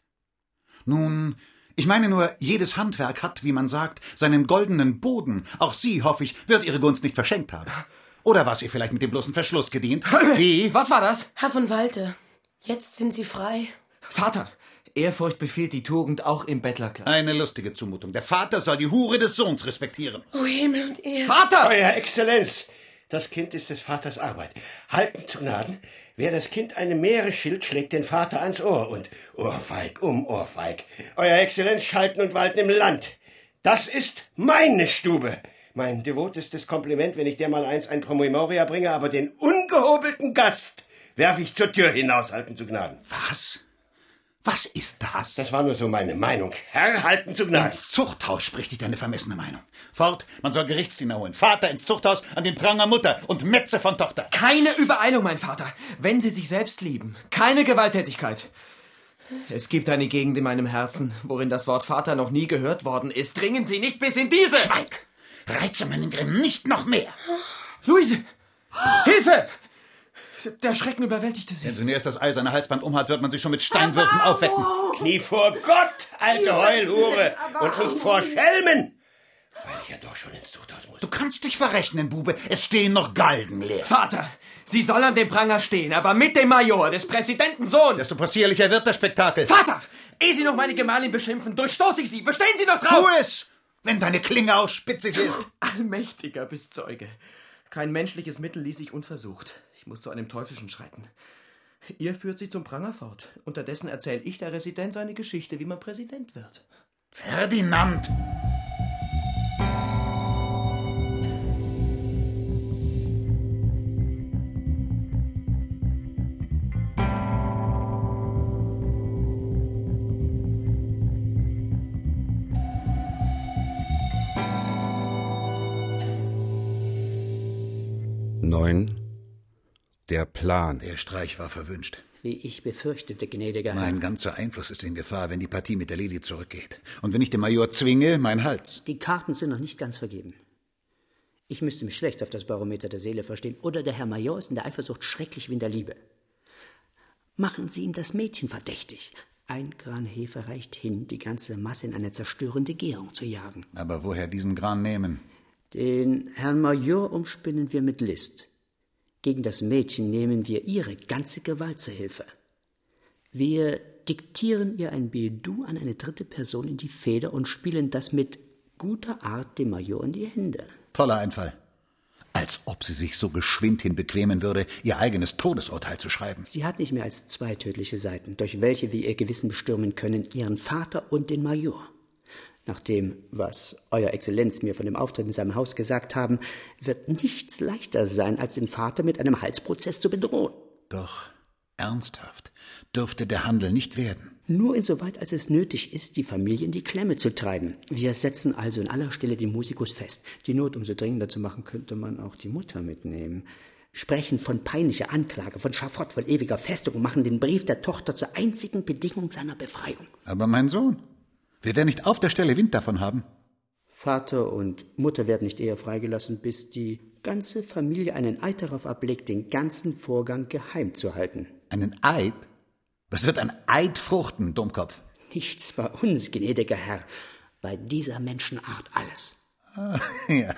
Nun, ich meine nur, jedes Handwerk hat, wie man sagt, seinen goldenen Boden. Auch sie, hoffe ich, wird ihre Gunst nicht verschenkt haben. Oder war es ihr vielleicht mit dem bloßen Verschluss gedient? Wie? Was war das? Herr von Walter, jetzt sind Sie frei. Vater, Ehrfurcht befiehlt die Tugend auch im Bettlerkleid. Eine lustige Zumutung. Der Vater soll die Hure des Sohns respektieren. Oh Himmel und Erde. Vater! Euer Exzellenz, das Kind ist des Vaters Arbeit. Halten zu Gnaden, wer das Kind einem Meere schilt, schlägt den Vater ans Ohr und Ohrfeig um Ohrfeig. Euer Exzellenz schalten und walten im Land. Das ist meine Stube. Mein devotestes Kompliment, wenn ich der mal eins ein Promemoria bringe, aber den ungehobelten Gast werf ich zur Tür hinaus, halten zu Gnaden. Was? Was ist das? Das war nur so meine Meinung. Herr, halten zu Gnaden. Ins Zuchthaus spricht dich deine vermessene Meinung. Fort, man soll Gerichtsdiener holen. Vater ins Zuchthaus, an den Pranger Mutter und Metze von Tochter. Keine Übereilung, mein Vater. Wenn Sie sich selbst lieben. Keine Gewalttätigkeit. Es gibt eine Gegend in meinem Herzen, worin das Wort Vater noch nie gehört worden ist. Dringen Sie nicht bis in diese! Schweig! Reize meinen Grimm nicht noch mehr. Luise! Hilfe! Der Schrecken überwältigte sie. Wenn sie nur erst das eiserne Halsband umhat, wird man sich schon mit Steinwürfen aufwecken. Knie vor Gott, alte Heulhure, und nicht vor Schelmen! Weil ich ja doch schon ins Zuchthaus muss. Du kannst dich verrechnen, Bube. Es stehen noch Galgen leer. Vater, sie soll an dem Pranger stehen, aber mit dem Major, des Präsidenten Sohn. Desto possierlicher wird das Spektakel. Vater, ehe Sie noch meine Gemahlin beschimpfen, durchstoße ich Sie. Bestehen Sie doch drauf! Tu es, wenn deine Klinge auch spitzig ist. Allmächtiger bist Zeuge. Kein menschliches Mittel ließ ich unversucht. Ich muss zu einem Teuflischen schreiten. Ihr führt sie zum Pranger fort. Unterdessen erzähle ich der Resident seine Geschichte, wie man Präsident wird. Ferdinand! Der Plan. Der Streich war verwünscht. Wie ich befürchtete, gnädiger Herr. Mein ganzer Einfluss ist in Gefahr, wenn die Partie mit der Lili zurückgeht. Und wenn ich den Major zwinge, mein Hals. Die Karten sind noch nicht ganz vergeben. Ich müsste mich schlecht auf das Barometer der Seele verstehen. Oder der Herr Major ist in der Eifersucht schrecklich wie in der Liebe. Machen Sie ihm das Mädchen verdächtig. 1 Gran Hefe reicht hin, die ganze Masse in eine zerstörende Gärung zu jagen. Aber woher diesen Gran nehmen? Den Herrn Major umspinnen wir mit List. Gegen das Mädchen nehmen wir Ihre ganze Gewalt zur Hilfe. Wir diktieren ihr ein Billet-doux an eine dritte Person in die Feder und spielen das mit guter Art dem Major in die Hände. Toller Einfall. Als ob sie sich so geschwind hin bequemen würde, ihr eigenes Todesurteil zu schreiben. Sie hat nicht mehr als 2 tödliche Seiten, durch welche wir ihr Gewissen bestürmen können, ihren Vater und den Major. Nach dem, was Euer Exzellenz mir von dem Auftritt in seinem Haus gesagt haben, wird nichts leichter sein, als den Vater mit einem Halsprozess zu bedrohen. Doch ernsthaft dürfte der Handel nicht werden. Nur insoweit, als es nötig ist, die Familie in die Klemme zu treiben. Wir setzen also in aller Stille den Musikus fest. Die Not umso dringender zu machen, könnte man auch die Mutter mitnehmen. Sprechen von peinlicher Anklage, von Schafott, von ewiger Festung und machen den Brief der Tochter zur einzigen Bedingung seiner Befreiung. Aber mein Sohn, wird er nicht auf der Stelle Wind davon haben? Vater und Mutter werden nicht eher freigelassen, bis die ganze Familie einen Eid darauf ablegt, den ganzen Vorgang geheim zu halten. Einen Eid? Was wird ein Eid fruchten, Dummkopf? Nichts bei uns, gnädiger Herr. Bei dieser Menschenart alles. Ja.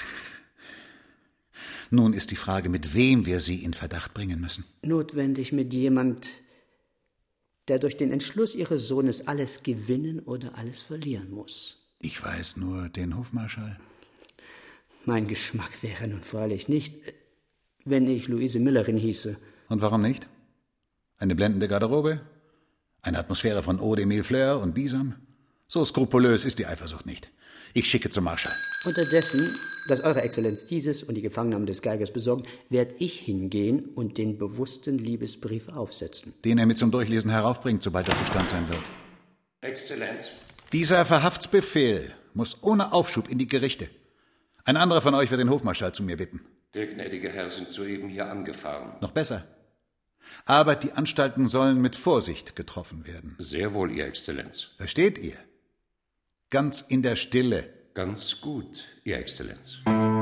Nun ist die Frage, mit wem wir sie in Verdacht bringen müssen. Notwendig mit jemand, der durch den Entschluss Ihres Sohnes alles gewinnen oder alles verlieren muss. Ich weiß nur den Hofmarschall. Mein Geschmack wäre nun freilich nicht, wenn ich Luise Müllerin hieße. Und warum nicht? Eine blendende Garderobe? Eine Atmosphäre von Eau de Millefleur und Bisam? So skrupulös ist die Eifersucht nicht. Ich schicke zum Marschall. Unterdessen, dass Eure Exzellenz dieses und die Gefangennahme des Geigers besorgen, werde ich hingehen und den bewussten Liebesbrief aufsetzen. Den er mit zum Durchlesen heraufbringt, sobald er zustand sein wird. Exzellenz. Dieser Verhaftsbefehl muss ohne Aufschub in die Gerichte. Ein anderer von euch wird den Hofmarschall zu mir bitten. Der gnädige Herr sind soeben hier angefahren. Noch besser. Aber die Anstalten sollen mit Vorsicht getroffen werden. Sehr wohl, Ihr Exzellenz. Versteht ihr? Ganz in der Stille. Ganz gut, Ihr Exzellenz.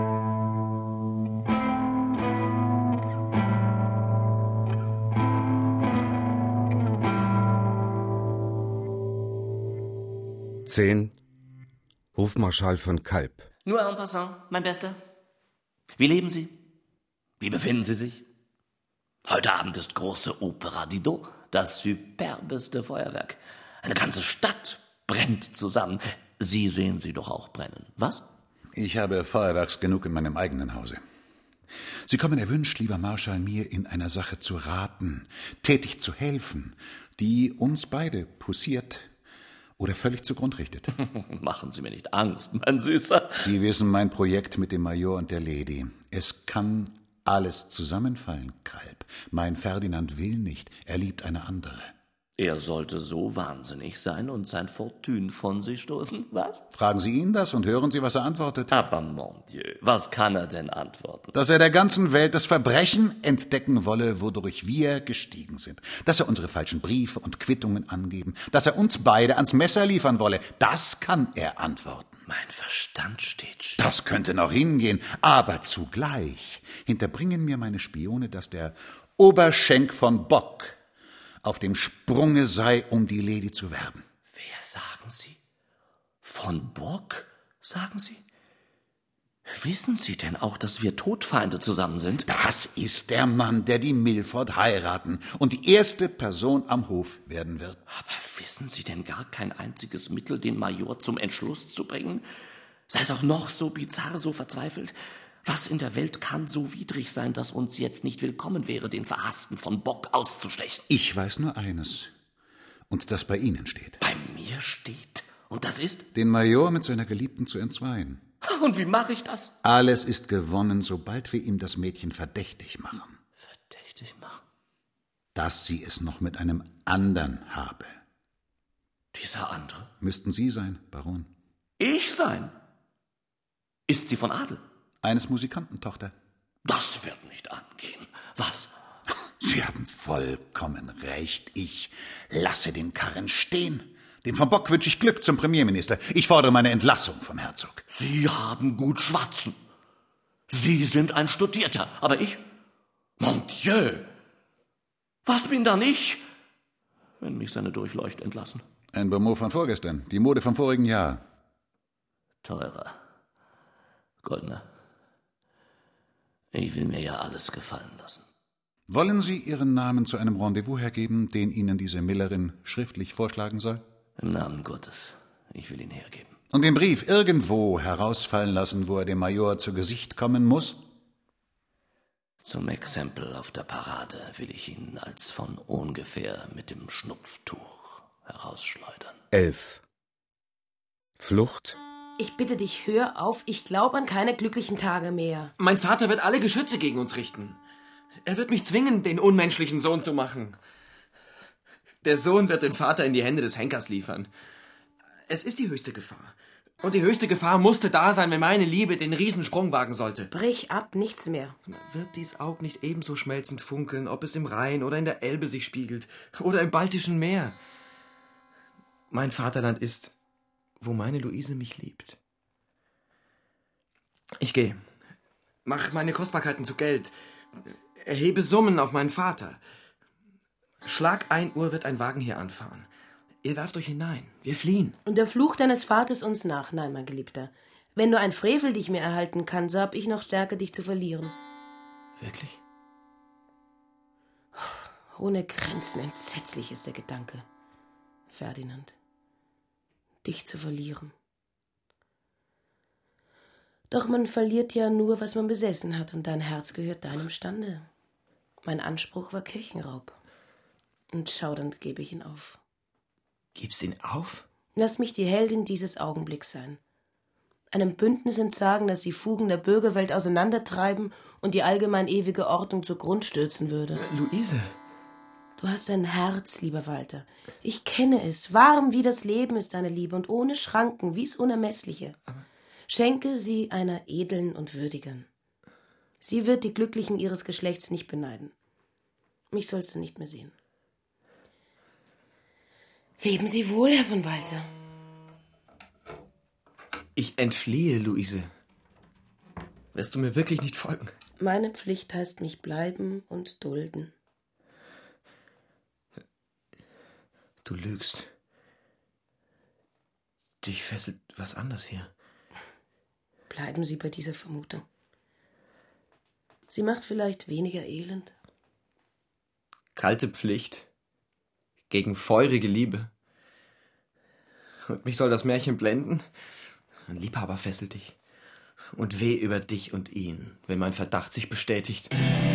Zehn. Hofmarschall von Kalb. Nur en passant, mein Bester. Wie leben Sie? Wie befinden Sie sich? Heute Abend ist große Opera Didot, das superbeste Feuerwerk. Eine ganze Stadt brennt zusammen. Sie sehen sie doch auch brennen, was? Ich habe Feuerwerks genug in meinem eigenen Hause. Sie kommen erwünscht, lieber Marschall, mir in einer Sache zu raten, tätig zu helfen, die uns beide poussiert oder völlig zugrund richtet. Machen Sie mir nicht Angst, mein Süßer. Sie wissen mein Projekt mit dem Major und der Lady. Es kann alles zusammenfallen, Kalb. Mein Ferdinand will nicht, er liebt eine andere. Er sollte so wahnsinnig sein und sein Fortune von sich stoßen, was? Fragen Sie ihn das und hören Sie, was er antwortet. Aber mon Dieu, was kann er denn antworten? Dass er der ganzen Welt das Verbrechen entdecken wolle, wodurch wir gestiegen sind. Dass er unsere falschen Briefe und Quittungen angeben. Dass er uns beide ans Messer liefern wolle. Das kann er antworten. Mein Verstand steht still. Das könnte noch hingehen. Aber zugleich hinterbringen mir meine Spione, dass der Oberschenk von Bock auf dem Sprunge sei, um die Lady zu werben. Wer sagen Sie? Von Bock, sagen Sie? Wissen Sie denn auch, dass wir Todfeinde zusammen sind? Das ist der Mann, der die Milford heiraten und die erste Person am Hof werden wird. Aber wissen Sie denn gar kein einziges Mittel, den Major zum Entschluss zu bringen? Sei es auch noch so bizarr, so verzweifelt. Was in der Welt kann so widrig sein, dass uns jetzt nicht willkommen wäre, den Verhassten von Bock auszustechen? Ich weiß nur eines. Und das bei Ihnen steht. Bei mir steht? Und das ist? Den Major mit seiner Geliebten zu entzweien. Und wie mache ich das? Alles ist gewonnen, sobald wir ihm das Mädchen verdächtig machen. Verdächtig machen? Dass sie es noch mit einem anderen habe. Dieser andere? Müssten Sie sein, Baron. Ich sein? Ist sie von Adel? Eines Musikantentochter. Das wird nicht angehen. Was? Sie haben vollkommen recht. Ich lasse den Karren stehen. Dem von Bock wünsche ich Glück zum Premierminister. Ich fordere meine Entlassung vom Herzog. Sie haben gut schwatzen. Sie sind ein Studierter. Aber ich? Mon Dieu! Was bin dann ich, wenn mich seine Durchleucht entlassen? Ein Bonmot von vorgestern. Die Mode vom vorigen Jahr. Teurer. Goldener. Ich will mir ja alles gefallen lassen. Wollen Sie Ihren Namen zu einem Rendezvous hergeben, den Ihnen diese Millerin schriftlich vorschlagen soll? Im Namen Gottes. Ich will ihn hergeben. Und den Brief irgendwo herausfallen lassen, wo er dem Major zu Gesicht kommen muss? Zum Exempel auf der Parade will ich ihn als von ungefähr mit dem Schnupftuch herausschleudern. 11. Flucht? Ich bitte dich, hör auf, ich glaube an keine glücklichen Tage mehr. Mein Vater wird alle Geschütze gegen uns richten. Er wird mich zwingen, den unmenschlichen Sohn zu machen. Der Sohn wird den Vater in die Hände des Henkers liefern. Es ist die höchste Gefahr. Und die höchste Gefahr musste da sein, wenn meine Liebe den Riesensprung wagen sollte. Brich ab, nichts mehr. Wird dies Aug nicht ebenso schmelzend funkeln, ob es im Rhein oder in der Elbe sich spiegelt oder im Baltischen Meer? Mein Vaterland ist, wo meine Luise mich liebt. Ich gehe. Mach meine Kostbarkeiten zu Geld. Erhebe Summen auf meinen Vater. Schlag 1 Uhr wird ein Wagen hier anfahren. Ihr werft euch hinein. Wir fliehen. Und der Fluch deines Vaters uns nach. Nein, mein Geliebter. Wenn nur ein Frevel dich mir erhalten kann, so hab ich noch Stärke, dich zu verlieren. Wirklich? Ohne Grenzen entsetzlich ist der Gedanke, Ferdinand. Dich zu verlieren. Doch man verliert ja nur, was man besessen hat, und dein Herz gehört deinem Stande. Mein Anspruch war Kirchenraub. Und schaudernd gebe ich ihn auf. Gibst ihn auf? Lass mich die Heldin dieses Augenblicks sein. Einem Bündnis entsagen, das die Fugen der Bürgerwelt auseinandertreiben und die allgemein ewige Ordnung zugrund stürzen würde. Luise! Du hast ein Herz, lieber Walter. Ich kenne es. Warm wie das Leben ist deine Liebe und ohne Schranken, wie's Unermessliche. Schenke sie einer edlen und würdigen. Sie wird die Glücklichen ihres Geschlechts nicht beneiden. Mich sollst du nicht mehr sehen. Leben Sie wohl, Herr von Walter. Ich entfliehe, Luise. Wirst du mir wirklich nicht folgen? Meine Pflicht heißt mich bleiben und dulden. Du lügst. Dich fesselt was anderes hier. Bleiben Sie bei dieser Vermutung. Sie macht vielleicht weniger Elend. Kalte Pflicht gegen feurige Liebe. Und mich soll das Märchen blenden? Ein Liebhaber fesselt dich. Und weh über dich und ihn, wenn mein Verdacht sich bestätigt.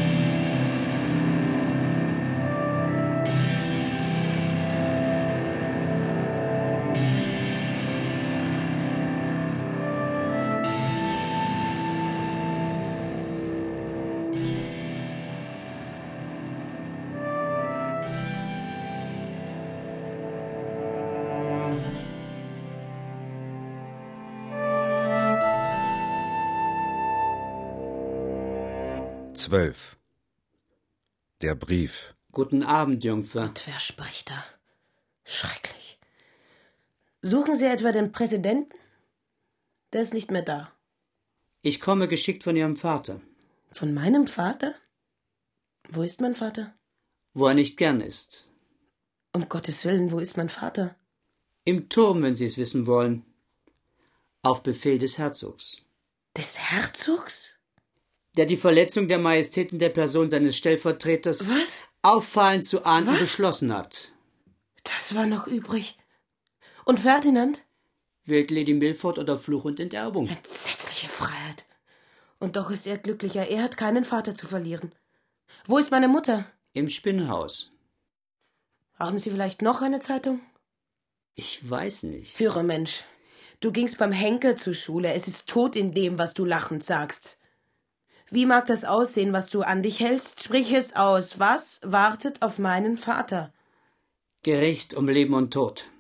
Der Brief. Guten Abend, Jungfer. Und wer spricht da? Schrecklich. Suchen Sie etwa den Präsidenten? Der ist nicht mehr da. Ich komme geschickt von Ihrem Vater. Von meinem Vater? Wo ist mein Vater? Wo er nicht gern ist. Um Gottes Willen, wo ist mein Vater? Im Turm, wenn Sie es wissen wollen. Auf Befehl des Herzogs. Des Herzogs? Der die Verletzung der Majestät in der Person seines Stellvertreters auffallend zu ahnden beschlossen hat. Das war noch übrig. Und Ferdinand? Wählt Lady Milford oder Fluch und Enterbung. Entsetzliche Freiheit. Und doch ist er glücklicher. Er hat keinen Vater zu verlieren. Wo ist meine Mutter? Im Spinnhaus. Haben Sie vielleicht noch eine Zeitung? Ich weiß nicht. Höre, Mensch. Du gingst beim Henker zur Schule. Es ist tot in dem, was du lachend sagst. Wie mag das aussehen, was du an dich hältst? Sprich es aus. Was wartet auf meinen Vater? Gericht um Leben und Tod.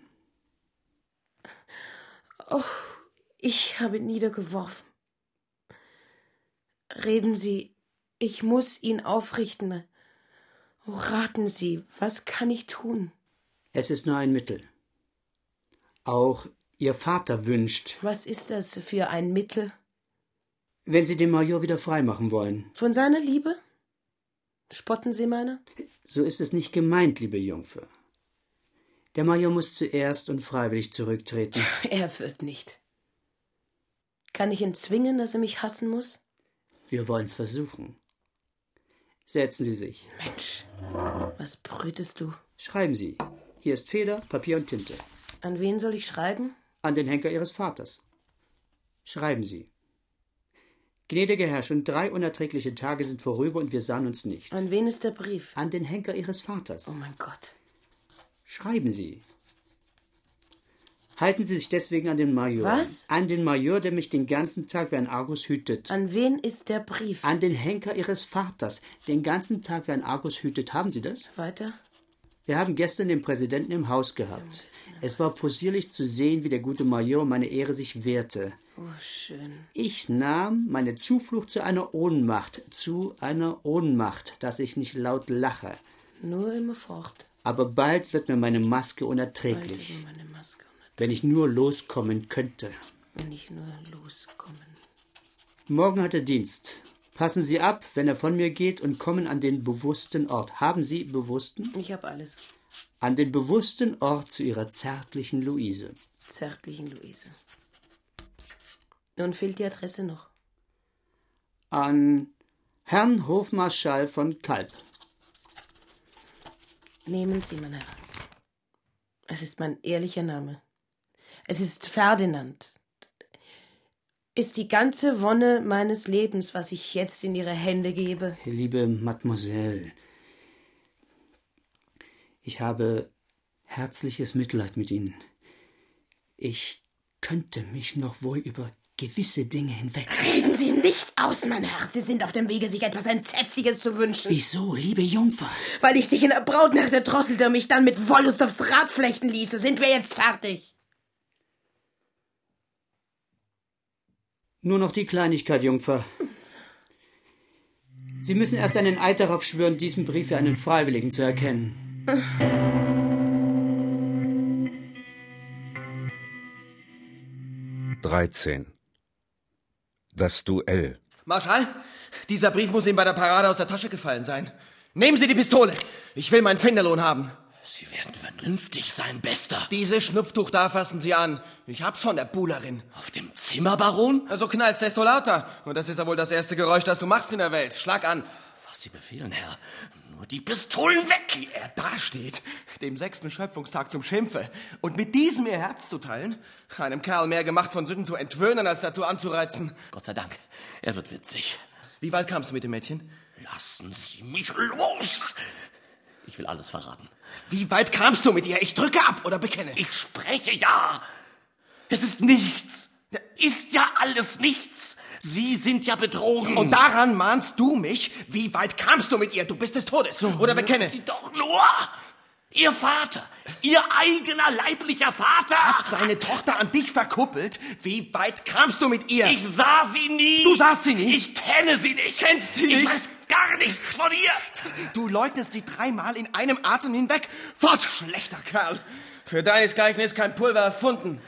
Oh, ich habe niedergeworfen. Reden Sie, ich muss ihn aufrichten. Oh, raten Sie, was kann ich tun? Es ist nur ein Mittel. Auch Ihr Vater wünscht. Was ist das für ein Mittel? Wenn Sie den Major wieder freimachen wollen. Von seiner Liebe? Spotten Sie meine? So ist es nicht gemeint, liebe Jungfer. Der Major muss zuerst und freiwillig zurücktreten. Er wird nicht. Kann ich ihn zwingen, dass er mich hassen muss? Wir wollen versuchen. Setzen Sie sich. Mensch, was brütest du? Schreiben Sie. Hier ist Feder, Papier und Tinte. An wen soll ich schreiben? An den Henker Ihres Vaters. Schreiben Sie. Gnädiger Herr, schon 3 unerträgliche Tage sind vorüber und wir sahen uns nicht. An wen ist der Brief? An den Henker Ihres Vaters. Oh mein Gott. Schreiben Sie. Halten Sie sich deswegen an den Major. Was? An den Major, der mich den ganzen Tag wie ein Argus hütet. An wen ist der Brief? An den Henker Ihres Vaters. Den ganzen Tag wie ein Argus hütet. Haben Sie das? Weiter? Wir haben gestern den Präsidenten im Haus gehabt. Es war possierlich zu sehen, wie der gute Major meine Ehre sich wehrte. Oh, schön. Ich nahm meine Zuflucht zu einer Ohnmacht, dass ich nicht laut lache. Nur immer fort. Aber bald wird mir meine Maske unerträglich. Wenn ich nur loskommen könnte. Wenn ich nur loskommen. Morgen hat er Dienst. Passen Sie ab, wenn er von mir geht, und kommen an den bewussten Ort. Haben Sie bewussten? Ich habe alles. An den bewussten Ort zu Ihrer zärtlichen Luise. Zärtlichen Luise. Nun fehlt die Adresse noch. An Herrn Hofmarschall von Kalb. Nehmen Sie, mein Herr. Es ist mein ehrlicher Name. Es ist Ferdinand. Ist die ganze Wonne meines Lebens, was ich jetzt in Ihre Hände gebe. Liebe Mademoiselle, ich habe herzliches Mitleid mit Ihnen. Ich könnte mich noch wohl über gewisse Dinge hinwegsetzen. Reden Sie nicht aus, mein Herr. Sie sind auf dem Wege, sich etwas Entsetzliches zu wünschen. Wieso, liebe Jungfer? Weil ich dich in der Brautnacht erdrosselte und mich dann mit Wollust aufs Rad flechten ließe. Sind wir jetzt fertig? Nur noch die Kleinigkeit, Jungfer. Sie müssen erst einen Eid darauf schwören, diesen Brief für einen Freiwilligen zu erkennen. 13. Das Duell. Marschall, dieser Brief muss Ihnen bei der Parade aus der Tasche gefallen sein. Nehmen Sie die Pistole. Ich will meinen Finderlohn haben. Sie werden vernünftig sein, Bester. Diese Schnupftuch da fassen Sie an. Ich hab's von der Buhlerin. Auf dem Zimmer, Baron? Also knallst desto lauter. Und das ist ja wohl das erste Geräusch, das du machst in der Welt. Schlag an. Was Sie befehlen, Herr. Nur die Pistolen weg! Wie er dasteht, dem 6. Schöpfungstag zum Schimpfe. Und mit diesem ihr Herz zu teilen, einem Kerl mehr gemacht von Sünden zu entwöhnen, als dazu anzureizen. Gott sei Dank, er wird witzig. Wie weit kamst du mit dem Mädchen? Lassen Sie mich los! Ich will alles verraten. Wie weit kamst du mit ihr? Ich drücke ab oder bekenne. Ich spreche ja. Es ist nichts. Ist ja alles nichts. Sie sind ja betrogen. Und daran mahnst du mich? Wie weit kamst du mit ihr? Du bist des Todes. So, oder bekenne. Sie doch nur. Ihr Vater, Ihr eigener leiblicher Vater, hat seine Tochter an dich verkuppelt. Wie weit kamst du mit ihr? Ich sah sie nie. Du sahst sie nie? Ich kenne sie nicht. Kennst sie nicht? Ich weiß gar nichts von ihr. Du leugnest sie 3 Mal in einem Atem hinweg. Fort, schlechter Kerl. Für deinesgleichen ist kein Pulver erfunden.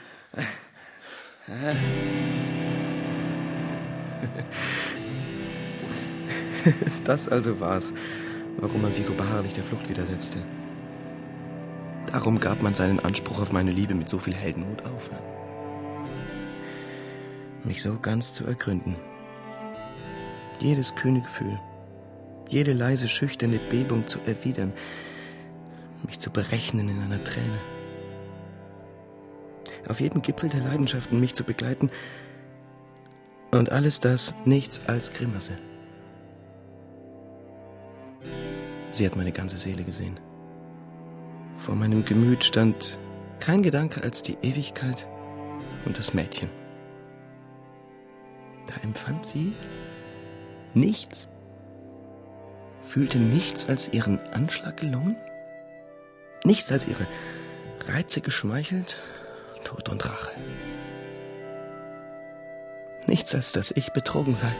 Das also war's, warum man sich so beharrlich der Flucht widersetzte. Darum gab man seinen Anspruch auf meine Liebe mit so viel Heldenmut auf. Mich so ganz zu ergründen. Jedes kühne Gefühl, jede leise, schüchterne Bebung zu erwidern, mich zu berechnen in einer Träne. Auf jeden Gipfel der Leidenschaften mich zu begleiten und alles das nichts als Grimasse. Sie hat meine ganze Seele gesehen. Vor meinem Gemüt stand kein Gedanke als die Ewigkeit und das Mädchen. Da empfand sie nichts, fühlte nichts als ihren Anschlag gelungen, nichts als ihre Reize geschmeichelt, Tod und Rache. Nichts als dass ich betrogen sei.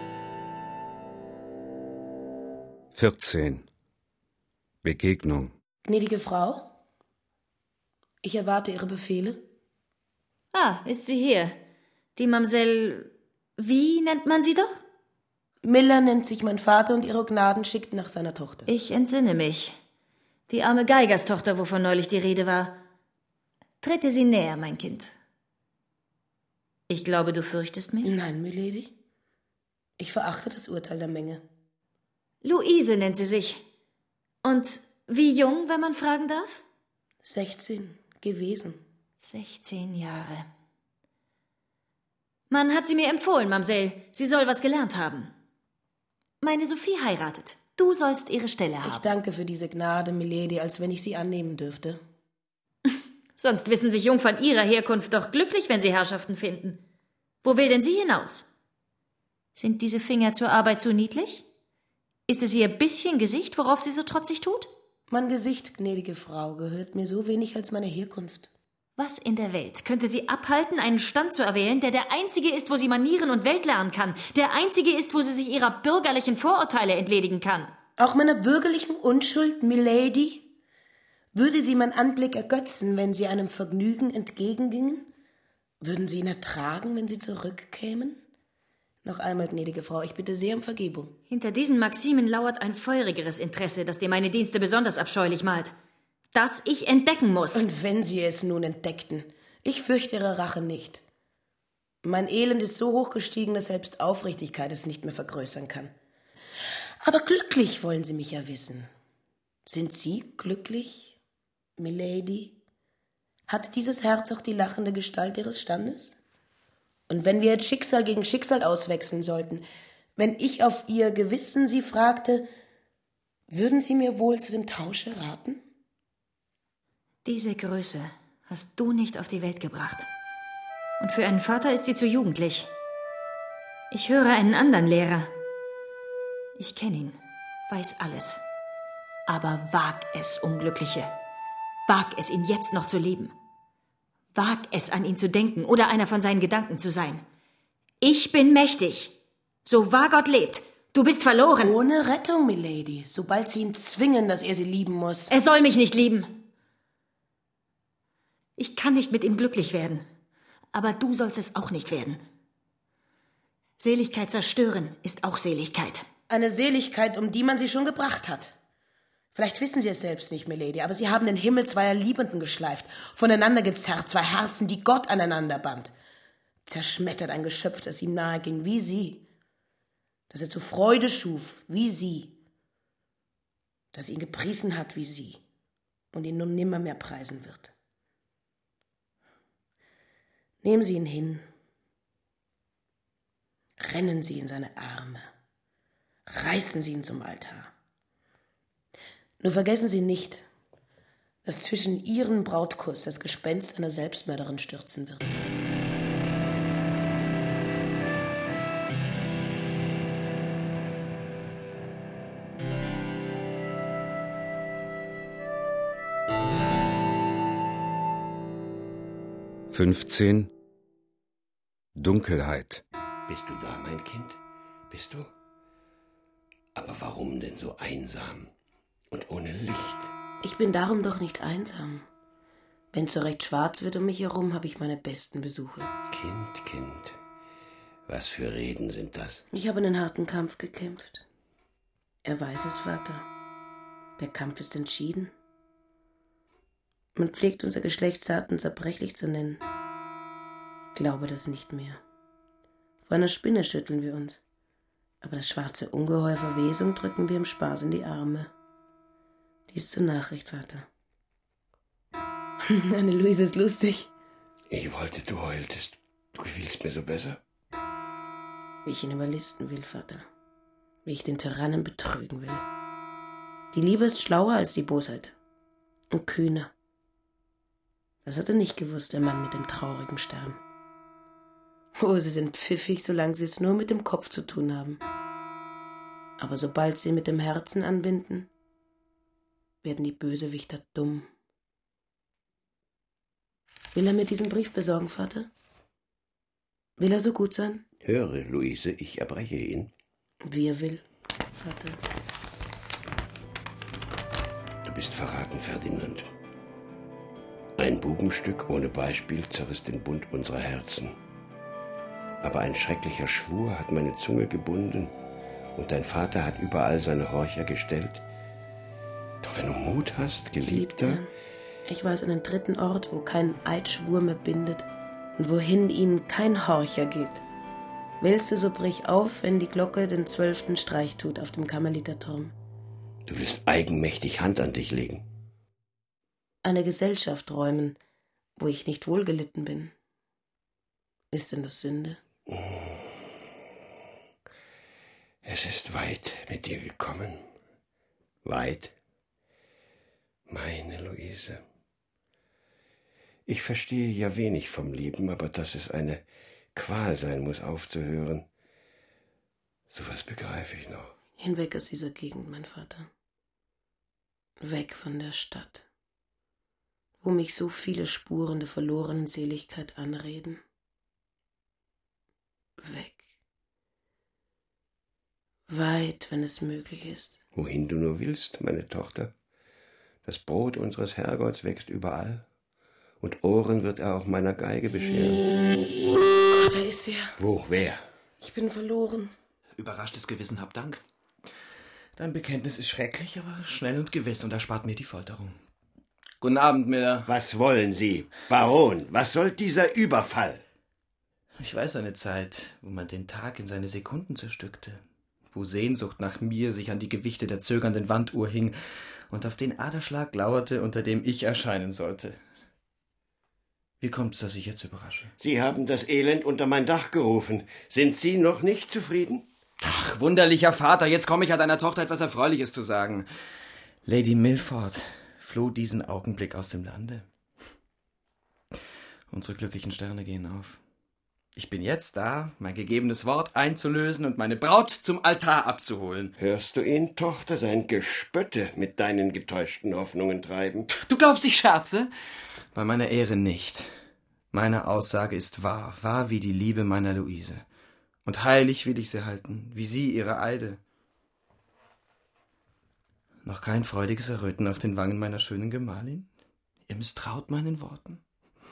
14. Begegnung. Gnädige Frau, ich erwarte Ihre Befehle. Ah, ist sie hier. Die Mamsell... Wie nennt man sie doch? Miller nennt sich mein Vater und Ihre Gnaden schickt nach seiner Tochter. Ich entsinne mich. Die arme Geigerstochter, wovon neulich die Rede war. Trete sie näher, mein Kind. Ich glaube, du fürchtest mich? Nein, Milady. Ich verachte das Urteil der Menge. Luise nennt sie sich. Und wie jung, wenn man fragen darf? 16 gewesen. 16 Jahre. Man hat sie mir empfohlen, Mamsell. Sie soll was gelernt haben. Meine Sophie heiratet. Du sollst ihre Stelle haben. Ich danke für diese Gnade, Milady, als wenn ich sie annehmen dürfte. Sonst wissen sich Jungfern ihrer Herkunft doch glücklich, wenn sie Herrschaften finden. Wo will denn sie hinaus? Sind diese Finger zur Arbeit zu niedlich? Ist es ihr bisschen Gesicht, worauf sie so trotzig tut? Mein Gesicht, gnädige Frau, gehört mir so wenig als meine Herkunft. Was in der Welt könnte sie abhalten, einen Stand zu erwählen, der der einzige ist, wo sie Manieren und Welt lernen kann, der einzige ist, wo sie sich ihrer bürgerlichen Vorurteile entledigen kann? Auch meiner bürgerlichen Unschuld, Milady? Würde sie mein Anblick ergötzen, wenn sie einem Vergnügen entgegengingen? Würden sie ihn ertragen, wenn sie zurückkämen? Noch einmal, gnädige Frau, ich bitte sehr um Vergebung. Hinter diesen Maximen lauert ein feurigeres Interesse, das dir meine Dienste besonders abscheulich malt. Das ich entdecken muss. Und wenn Sie es nun entdeckten, ich fürchte Ihre Rache nicht. Mein Elend ist so hoch gestiegen, dass selbst Aufrichtigkeit es nicht mehr vergrößern kann. Aber glücklich wollen Sie mich ja wissen. Sind Sie glücklich, Milady? Hat dieses Herz auch die lachende Gestalt Ihres Standes? Und wenn wir jetzt Schicksal gegen Schicksal auswechseln sollten, wenn ich auf Ihr Gewissen Sie fragte, würden Sie mir wohl zu dem Tausche raten? Diese Größe hast du nicht auf die Welt gebracht. Und für einen Vater ist sie zu jugendlich. Ich höre einen anderen Lehrer. Ich kenne ihn, weiß alles. Aber wag es, Unglückliche. Wag es, ihn jetzt noch zu lieben. Wag es, an ihn zu denken oder einer von seinen Gedanken zu sein. Ich bin mächtig. So wahr Gott lebt. Du bist verloren. Ohne Rettung, Milady. Sobald Sie ihn zwingen, dass er Sie lieben muss. Er soll mich nicht lieben. Ich kann nicht mit ihm glücklich werden. Aber du sollst es auch nicht werden. Seligkeit zerstören ist auch Seligkeit. Eine Seligkeit, um die man sie schon gebracht hat. Vielleicht wissen Sie es selbst nicht, Milady, aber Sie haben den Himmel zweier Liebenden geschleift, voneinander gezerrt, zwei Herzen, die Gott aneinander band. Zerschmettert ein Geschöpf, das ihm nahe ging, wie Sie. Das er zur Freude schuf, wie Sie. Das ihn gepriesen hat, wie Sie. Und ihn nun nimmermehr preisen wird. Nehmen Sie ihn hin. Rennen Sie in seine Arme. Reißen Sie ihn zum Altar. Nur vergessen Sie nicht, dass zwischen Ihren Brautkuss das Gespenst einer Selbstmörderin stürzen wird. »15. Dunkelheit.« Bist du da, mein Kind? Bist du? Aber warum denn so einsam und ohne Licht? Ich bin darum doch nicht einsam. Wenn es so recht schwarz wird um mich herum, habe ich meine besten Besuche. Kind, was für Reden sind das? Ich habe einen harten Kampf gekämpft. Er weiß es, Vater. Der Kampf ist entschieden. Man pflegt unser Geschlecht zart und zerbrechlich zu nennen. Glaube das nicht mehr. Vor einer Spinne schütteln wir uns. Aber das schwarze Ungeheuer Verwesung drücken wir im Spaß in die Arme. Dies zur Nachricht, Vater. Anne-Louise ist lustig. Ich wollte, du heultest. Du gefielst mir so besser. Wie ich ihn überlisten will, Vater. Wie ich den Tyrannen betrügen will. Die Liebe ist schlauer als die Bosheit. Und kühner. Das hat er nicht gewusst, der Mann mit dem traurigen Stern. Oh, sie sind pfiffig, solange sie es nur mit dem Kopf zu tun haben. Aber sobald sie mit dem Herzen anbinden, werden die Bösewichter dumm. Will er mir diesen Brief besorgen, Vater? Will er so gut sein? Höre, Luise, ich erbreche ihn. Wie er will, Vater. Du bist verraten, Ferdinand. Ein Bubenstück ohne Beispiel zerriss den Bund unserer Herzen. Aber ein schrecklicher Schwur hat meine Zunge gebunden und dein Vater hat überall seine Horcher gestellt. Doch wenn du Mut hast, Geliebter... Ich weiß einen dritten Ort, wo kein Eidschwur mehr bindet und wohin ihm kein Horcher geht. Willst du, so brich auf, wenn die Glocke den 12. Streich tut auf dem Karmeliterturm. Du willst eigenmächtig Hand an dich legen. Eine Gesellschaft räumen, wo ich nicht wohlgelitten bin. Ist denn das Sünde? Es ist weit mit dir gekommen. Weit. Meine Luise. Ich verstehe ja wenig vom Leben, aber dass es eine Qual sein muss, aufzuhören, so was begreife ich noch. Hinweg aus dieser Gegend, mein Vater. Weg von der Stadt, wo mich so viele Spuren der verlorenen Seligkeit anreden. Weg. Weit, wenn es möglich ist. Wohin du nur willst, meine Tochter. Das Brot unseres Herrgotts wächst überall, und Ohren wird er auch meiner Geige bescheren. Gott, da ist er. Wo, wer? Ich bin verloren. Überraschtes Gewissen, hab Dank. Dein Bekenntnis ist schrecklich, aber schnell und gewiss und erspart mir die Folterung. Guten Abend, Miller. Was wollen Sie, Baron? Was soll dieser Überfall? Ich weiß eine Zeit, wo man den Tag in seine Sekunden zerstückte, wo Sehnsucht nach mir sich an die Gewichte der zögernden Wanduhr hing und auf den Aderschlag lauerte, unter dem ich erscheinen sollte. Wie kommt's, dass ich jetzt überrasche? Sie haben das Elend unter mein Dach gerufen. Sind Sie noch nicht zufrieden? Ach, wunderlicher Vater, jetzt komme ich deiner Tochter etwas Erfreuliches zu sagen. Lady Milford floh diesen Augenblick aus dem Lande. Unsere glücklichen Sterne gehen auf. Ich bin jetzt da, mein gegebenes Wort einzulösen und meine Braut zum Altar abzuholen. Hörst du ihn, Tochter, sein Gespötte mit deinen getäuschten Hoffnungen treiben? Du glaubst, ich scherze? Bei meiner Ehre nicht. Meine Aussage ist wahr, wahr wie die Liebe meiner Luise. Und heilig will ich sie halten, wie sie ihre Eide. Noch kein freudiges Erröten auf den Wangen meiner schönen Gemahlin? Ihr misstraut meinen Worten?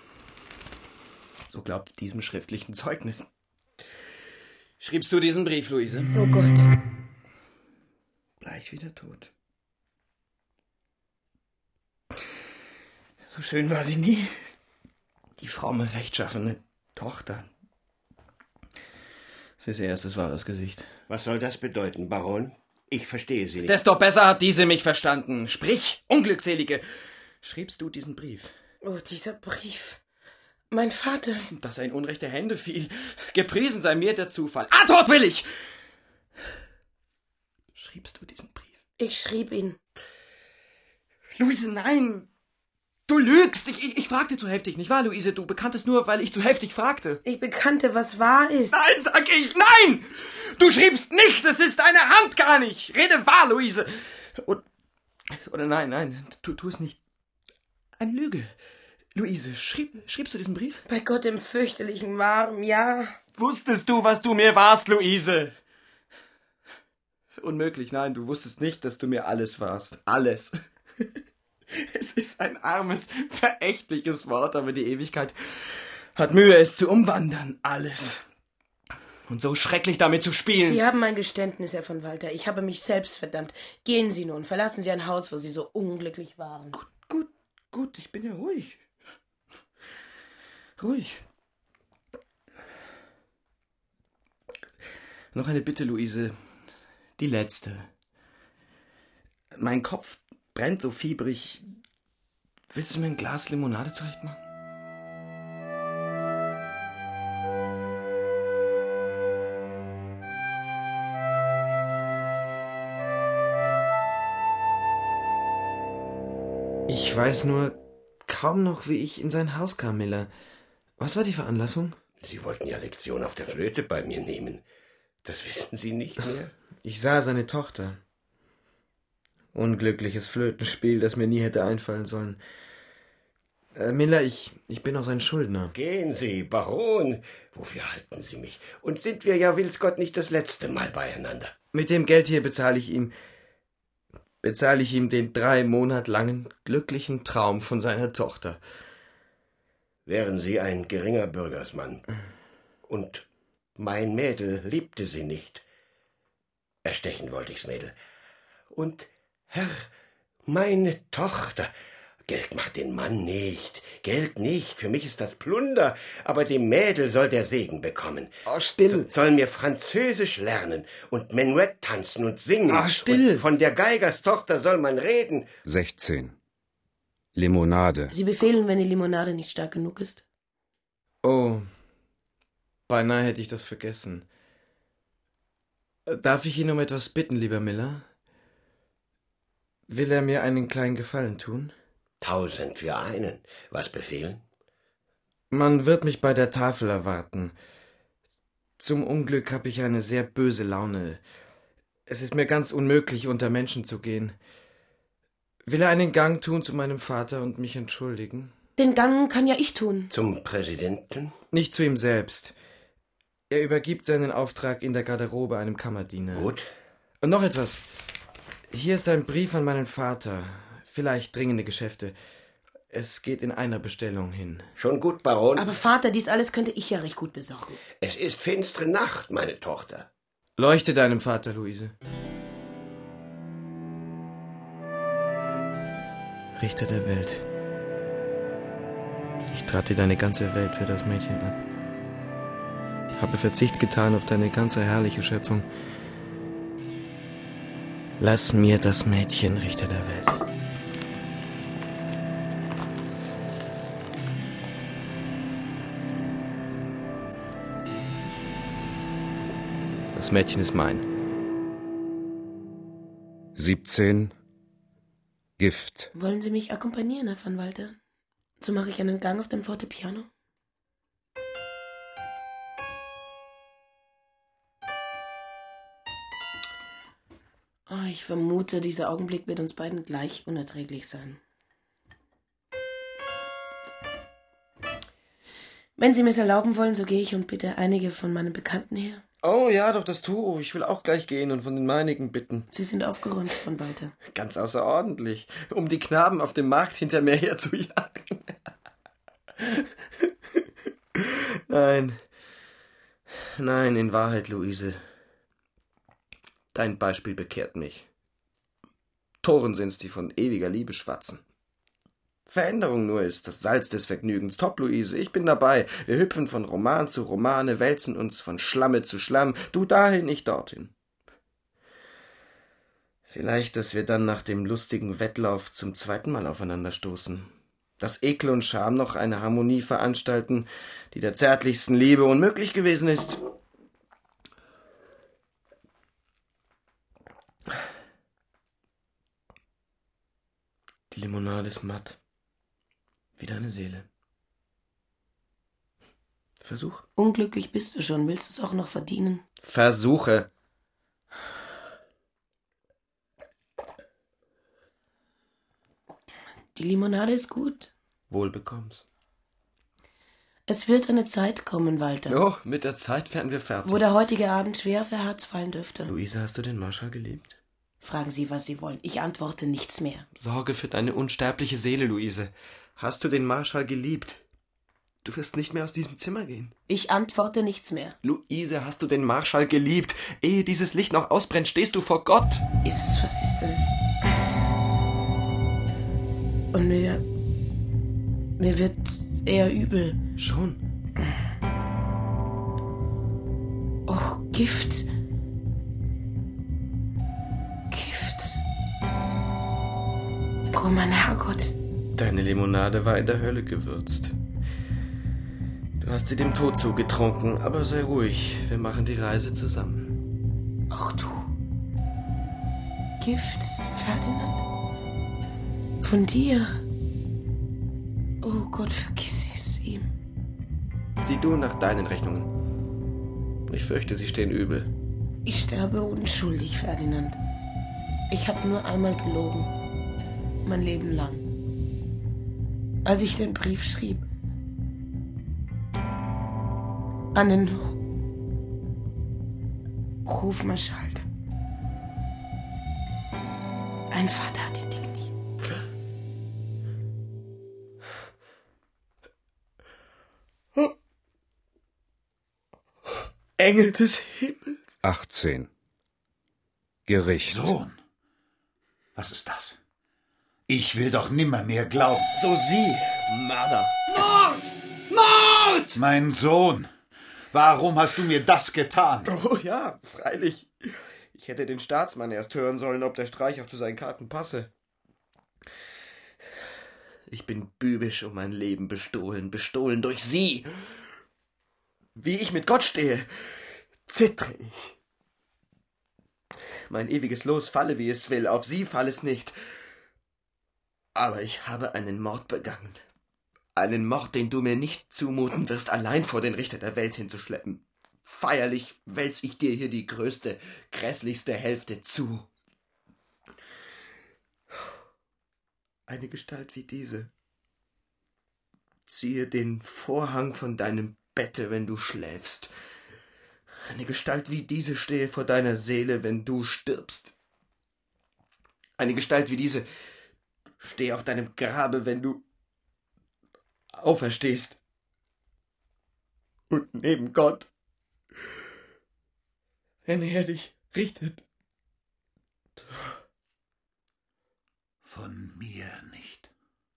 So glaubt diesem schriftlichen Zeugnis. Schriebst du diesen Brief, Luise? Oh Gott. Bleich wie der Tod. So schön war sie nie. Die fromme, rechtschaffene Tochter. Sie ist ihr erstes wahres Gesicht. Was soll das bedeuten, Baron? Ich verstehe Sie nicht. Desto besser hat diese mich verstanden. Sprich, Unglückselige. Schriebst du diesen Brief? Oh, dieser Brief. Mein Vater. Dass er in unrechte Hände fiel. Gepriesen sei mir der Zufall. Antwort will ich! Schriebst du diesen Brief? Ich schrieb ihn. Luise, nein! Du lügst! Ich fragte zu heftig, nicht wahr, Luise? Du bekanntest nur, weil ich zu heftig fragte. Ich bekannte, was wahr ist. Nein, sag ich, nein! Du schriebst nicht, es ist deine Hand gar nicht! Rede wahr, Luise! Oder nein, tu es nicht. Eine Lüge. Luise, schriebst du diesen Brief? Bei Gott im fürchterlichen Warm, ja. Wusstest du, was du mir warst, Luise? Unmöglich, nein, du wusstest nicht, dass du mir alles warst. Alles. Es ist ein armes, verächtliches Wort, aber die Ewigkeit hat Mühe, es zu umwandern. Alles. Und so schrecklich damit zu spielen. Sie haben mein Geständnis, Herr von Walter. Ich habe mich selbst verdammt. Gehen Sie nun, verlassen Sie ein Haus, wo Sie so unglücklich waren. Gut, ich bin ja ruhig. Ruhig. Noch eine Bitte, Luise. Die letzte. Mein Kopf brennt so fiebrig. Willst du mir ein Glas Limonade zurechtmachen? Ich weiß nur kaum noch, wie ich in sein Haus kam, Miller. Was war die Veranlassung? Sie wollten ja Lektion auf der Flöte bei mir nehmen. Das wissen Sie nicht mehr? Ich sah seine Tochter. Unglückliches Flötenspiel, das mir nie hätte einfallen sollen. Miller, ich bin auch sein Schuldner. Gehen Sie, Baron. Wofür halten Sie mich? Und sind wir ja, will's Gott, nicht das letzte Mal beieinander? Mit dem Geld hier bezahle ich ihm den 3 Monate langen glücklichen Traum von seiner Tochter. Wären Sie ein geringer Bürgersmann und mein Mädel liebte Sie nicht. Erstechen wollte ich's Mädel. Und, Herr, meine Tochter, Geld macht den Mann nicht, Geld nicht, für mich ist das Plunder, aber dem Mädel soll der Segen bekommen. Oh, still. Soll mir Französisch lernen und Menuett tanzen und singen. Ah, still. Und von der Geigerstochter soll man reden. 16. Limonade. Sie befehlen, wenn die Limonade nicht stark genug ist? Oh, beinahe hätte ich das vergessen. Darf ich ihn um etwas bitten, lieber Miller? Will er mir einen kleinen Gefallen tun? 1000 für einen. Was befehlen? Man wird mich bei der Tafel erwarten. Zum Unglück habe ich eine sehr böse Laune. Es ist mir ganz unmöglich, unter Menschen zu gehen. Will er einen Gang tun zu meinem Vater und mich entschuldigen? Den Gang kann ja ich tun. Zum Präsidenten? Nicht zu ihm selbst. Er übergibt seinen Auftrag in der Garderobe einem Kammerdiener. Gut. Und noch etwas. Hier ist ein Brief an meinen Vater. Vielleicht dringende Geschäfte. Es geht in einer Bestellung hin. Schon gut, Baron. Aber Vater, dies alles könnte ich ja recht gut besorgen. Es ist finstere Nacht, meine Tochter. Leuchte deinem Vater, Luise. Richter der Welt. Ich trat dir deine ganze Welt für das Mädchen ab. Habe Verzicht getan auf deine ganze herrliche Schöpfung. Lass mir das Mädchen, Richter der Welt. Das Mädchen ist mein. 17. Gift. Wollen Sie mich akkompanieren, Herr van Walter? So mache ich einen Gang auf dem Fortepiano. Oh, ich vermute, dieser Augenblick wird uns beiden gleich unerträglich sein. Wenn Sie mir's erlauben wollen, so gehe ich und bitte einige von meinen Bekannten her. Oh ja, doch, das tu. Ich will auch gleich gehen und von den meinigen bitten. Sie sind aufgeräumt, von Walter. Ganz außerordentlich, um die Knaben auf dem Markt hinter mir her zu jagen. Nein, in Wahrheit, Luise. Dein Beispiel bekehrt mich. Toren sind's, die von ewiger Liebe schwatzen. Veränderung nur ist das Salz des Vergnügens. Top, Luise, ich bin dabei. Wir hüpfen von Roman zu Romane, wälzen uns von Schlamme zu Schlamm. Du dahin, ich dorthin. Vielleicht, dass wir dann nach dem lustigen Wettlauf zum zweiten Mal aufeinander stoßen. Dass Ekel und Scham noch eine Harmonie veranstalten, die der zärtlichsten Liebe unmöglich gewesen ist. Die Limonade ist matt. Wie deine Seele. Versuch. Unglücklich bist du schon. Willst du es auch noch verdienen? Versuche. Die Limonade ist gut. Wohl bekomm's. Es wird eine Zeit kommen, Walter. Oh, mit der Zeit werden wir fertig. Wo der heutige Abend schwer auf ihr Herz fallen dürfte. Luise, hast du den Marschall geliebt? Fragen Sie, was Sie wollen. Ich antworte nichts mehr. Sorge für deine unsterbliche Seele, Luise. Hast du den Marschall geliebt? Du wirst nicht mehr aus diesem Zimmer gehen. Ich antworte nichts mehr. Luise, hast du den Marschall geliebt? Ehe dieses Licht noch ausbrennt, stehst du vor Gott. Was ist das? Und mir wird eher übel. Schon? Och, Gift. Oh, mein Herrgott. Deine Limonade war in der Hölle gewürzt. Du hast sie dem Tod zugetrunken, aber sei ruhig, wir machen die Reise zusammen. Ach du. Gift, Ferdinand? Von dir? Oh Gott, vergiss es ihm. Sieh du nach deinen Rechnungen. Ich fürchte, sie stehen übel. Ich sterbe unschuldig, Ferdinand. Ich habe nur einmal gelogen. Mein Leben lang. Als ich den Brief schrieb. An den Hofmarschall. Ein Vater hat ihn diktiert. Engel des Himmels. 18. Gericht. Sohn, was ist das? Ich will doch nimmermehr glauben. So Sie, Mörder. Mord! Mord! Mein Sohn, warum hast du mir das getan? Oh ja, freilich. Ich hätte den Staatsmann erst hören sollen, ob der Streich auch zu seinen Karten passe. Ich bin bübisch um mein Leben bestohlen durch Sie. Wie ich mit Gott stehe, zittre ich. Mein ewiges Los falle, wie es will, auf Sie fall es nicht. Aber ich habe einen Mord begangen. Einen Mord, den du mir nicht zumuten wirst, allein vor den Richter der Welt hinzuschleppen. Feierlich wälz ich dir hier die größte, grässlichste Hälfte zu. Eine Gestalt wie diese. Ziehe den Vorhang von deinem Bette, wenn du schläfst. Eine Gestalt wie diese stehe vor deiner Seele, wenn du stirbst. Eine Gestalt wie diese stehe auf deinem Grabe, wenn du auferstehst. Und neben Gott, wenn er dich richtet. Von mir nicht.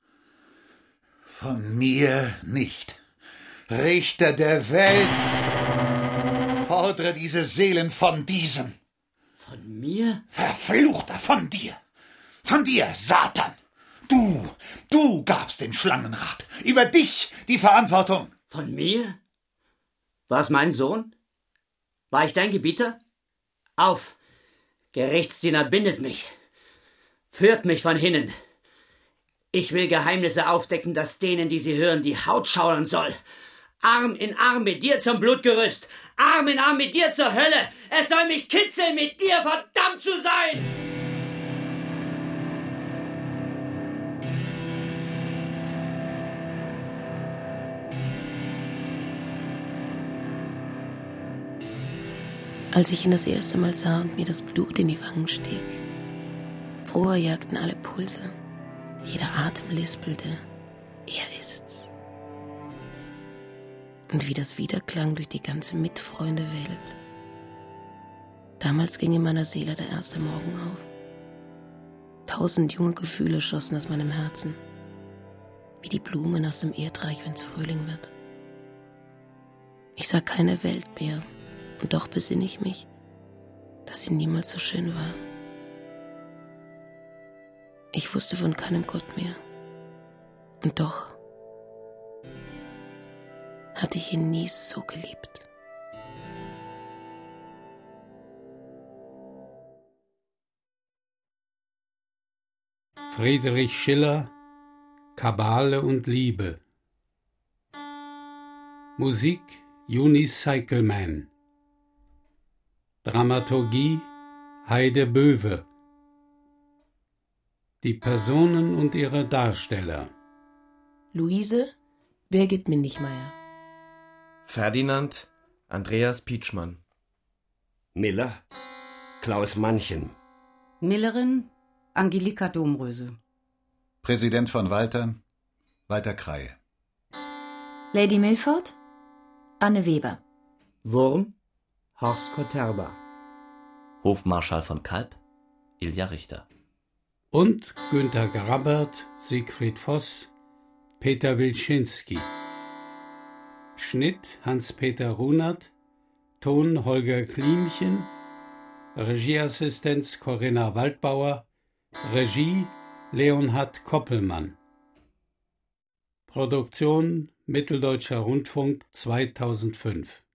Von mir nicht. Richter der Welt, fordere diese Seelen von diesem. Von mir? Verfluchter, von dir. Von dir, Satan. Du gabst den Schlangenrat. Über dich die Verantwortung. Von mir? War es mein Sohn? War ich dein Gebieter? Auf, Gerichtsdiener, bindet mich. Führt mich von hinnen. Ich will Geheimnisse aufdecken, dass denen, die sie hören, die Haut schaudern soll. Arm in Arm mit dir zum Blutgerüst. Arm in Arm mit dir zur Hölle. Es soll mich kitzeln, mit dir verdammt zu sein. Als ich ihn das erste Mal sah und mir das Blut in die Wangen stieg, froher jagten alle Pulse, jeder Atem lispelte, er ist's. Und wie das wiederklang durch die ganze Mitfreunde-Welt. Damals ging in meiner Seele der erste Morgen auf. 1000 junge Gefühle schossen aus meinem Herzen, wie die Blumen aus dem Erdreich, wenn's Frühling wird. Ich sah keine Welt mehr, und doch besinne ich mich, dass sie niemals so schön war. Ich wusste von keinem Gott mehr. Und doch hatte ich ihn nie so geliebt. Friedrich Schiller, Kabale und Liebe. Musik Eunice Cycleman. Dramaturgie Heide Böwe. Die Personen und ihre Darsteller: Luise Birgit Mindichmeier, Ferdinand Andreas Pietschmann, Miller Klaus Manchen, Millerin Angelika Domröse, Präsident von Walter, Walter Kreie. Lady Milford, Anne Weber. Wurm, Horst Koterba. Hofmarschall von Kalb, Ilja Richter. Und Günter Grabbert, Siegfried Voss, Peter Wilczynski. Schnitt Hans-Peter Runert, Ton Holger Klimchen, Regieassistenz Corinna Waldbauer, Regie Leonhard Koppelmann. Produktion Mitteldeutscher Rundfunk 2005.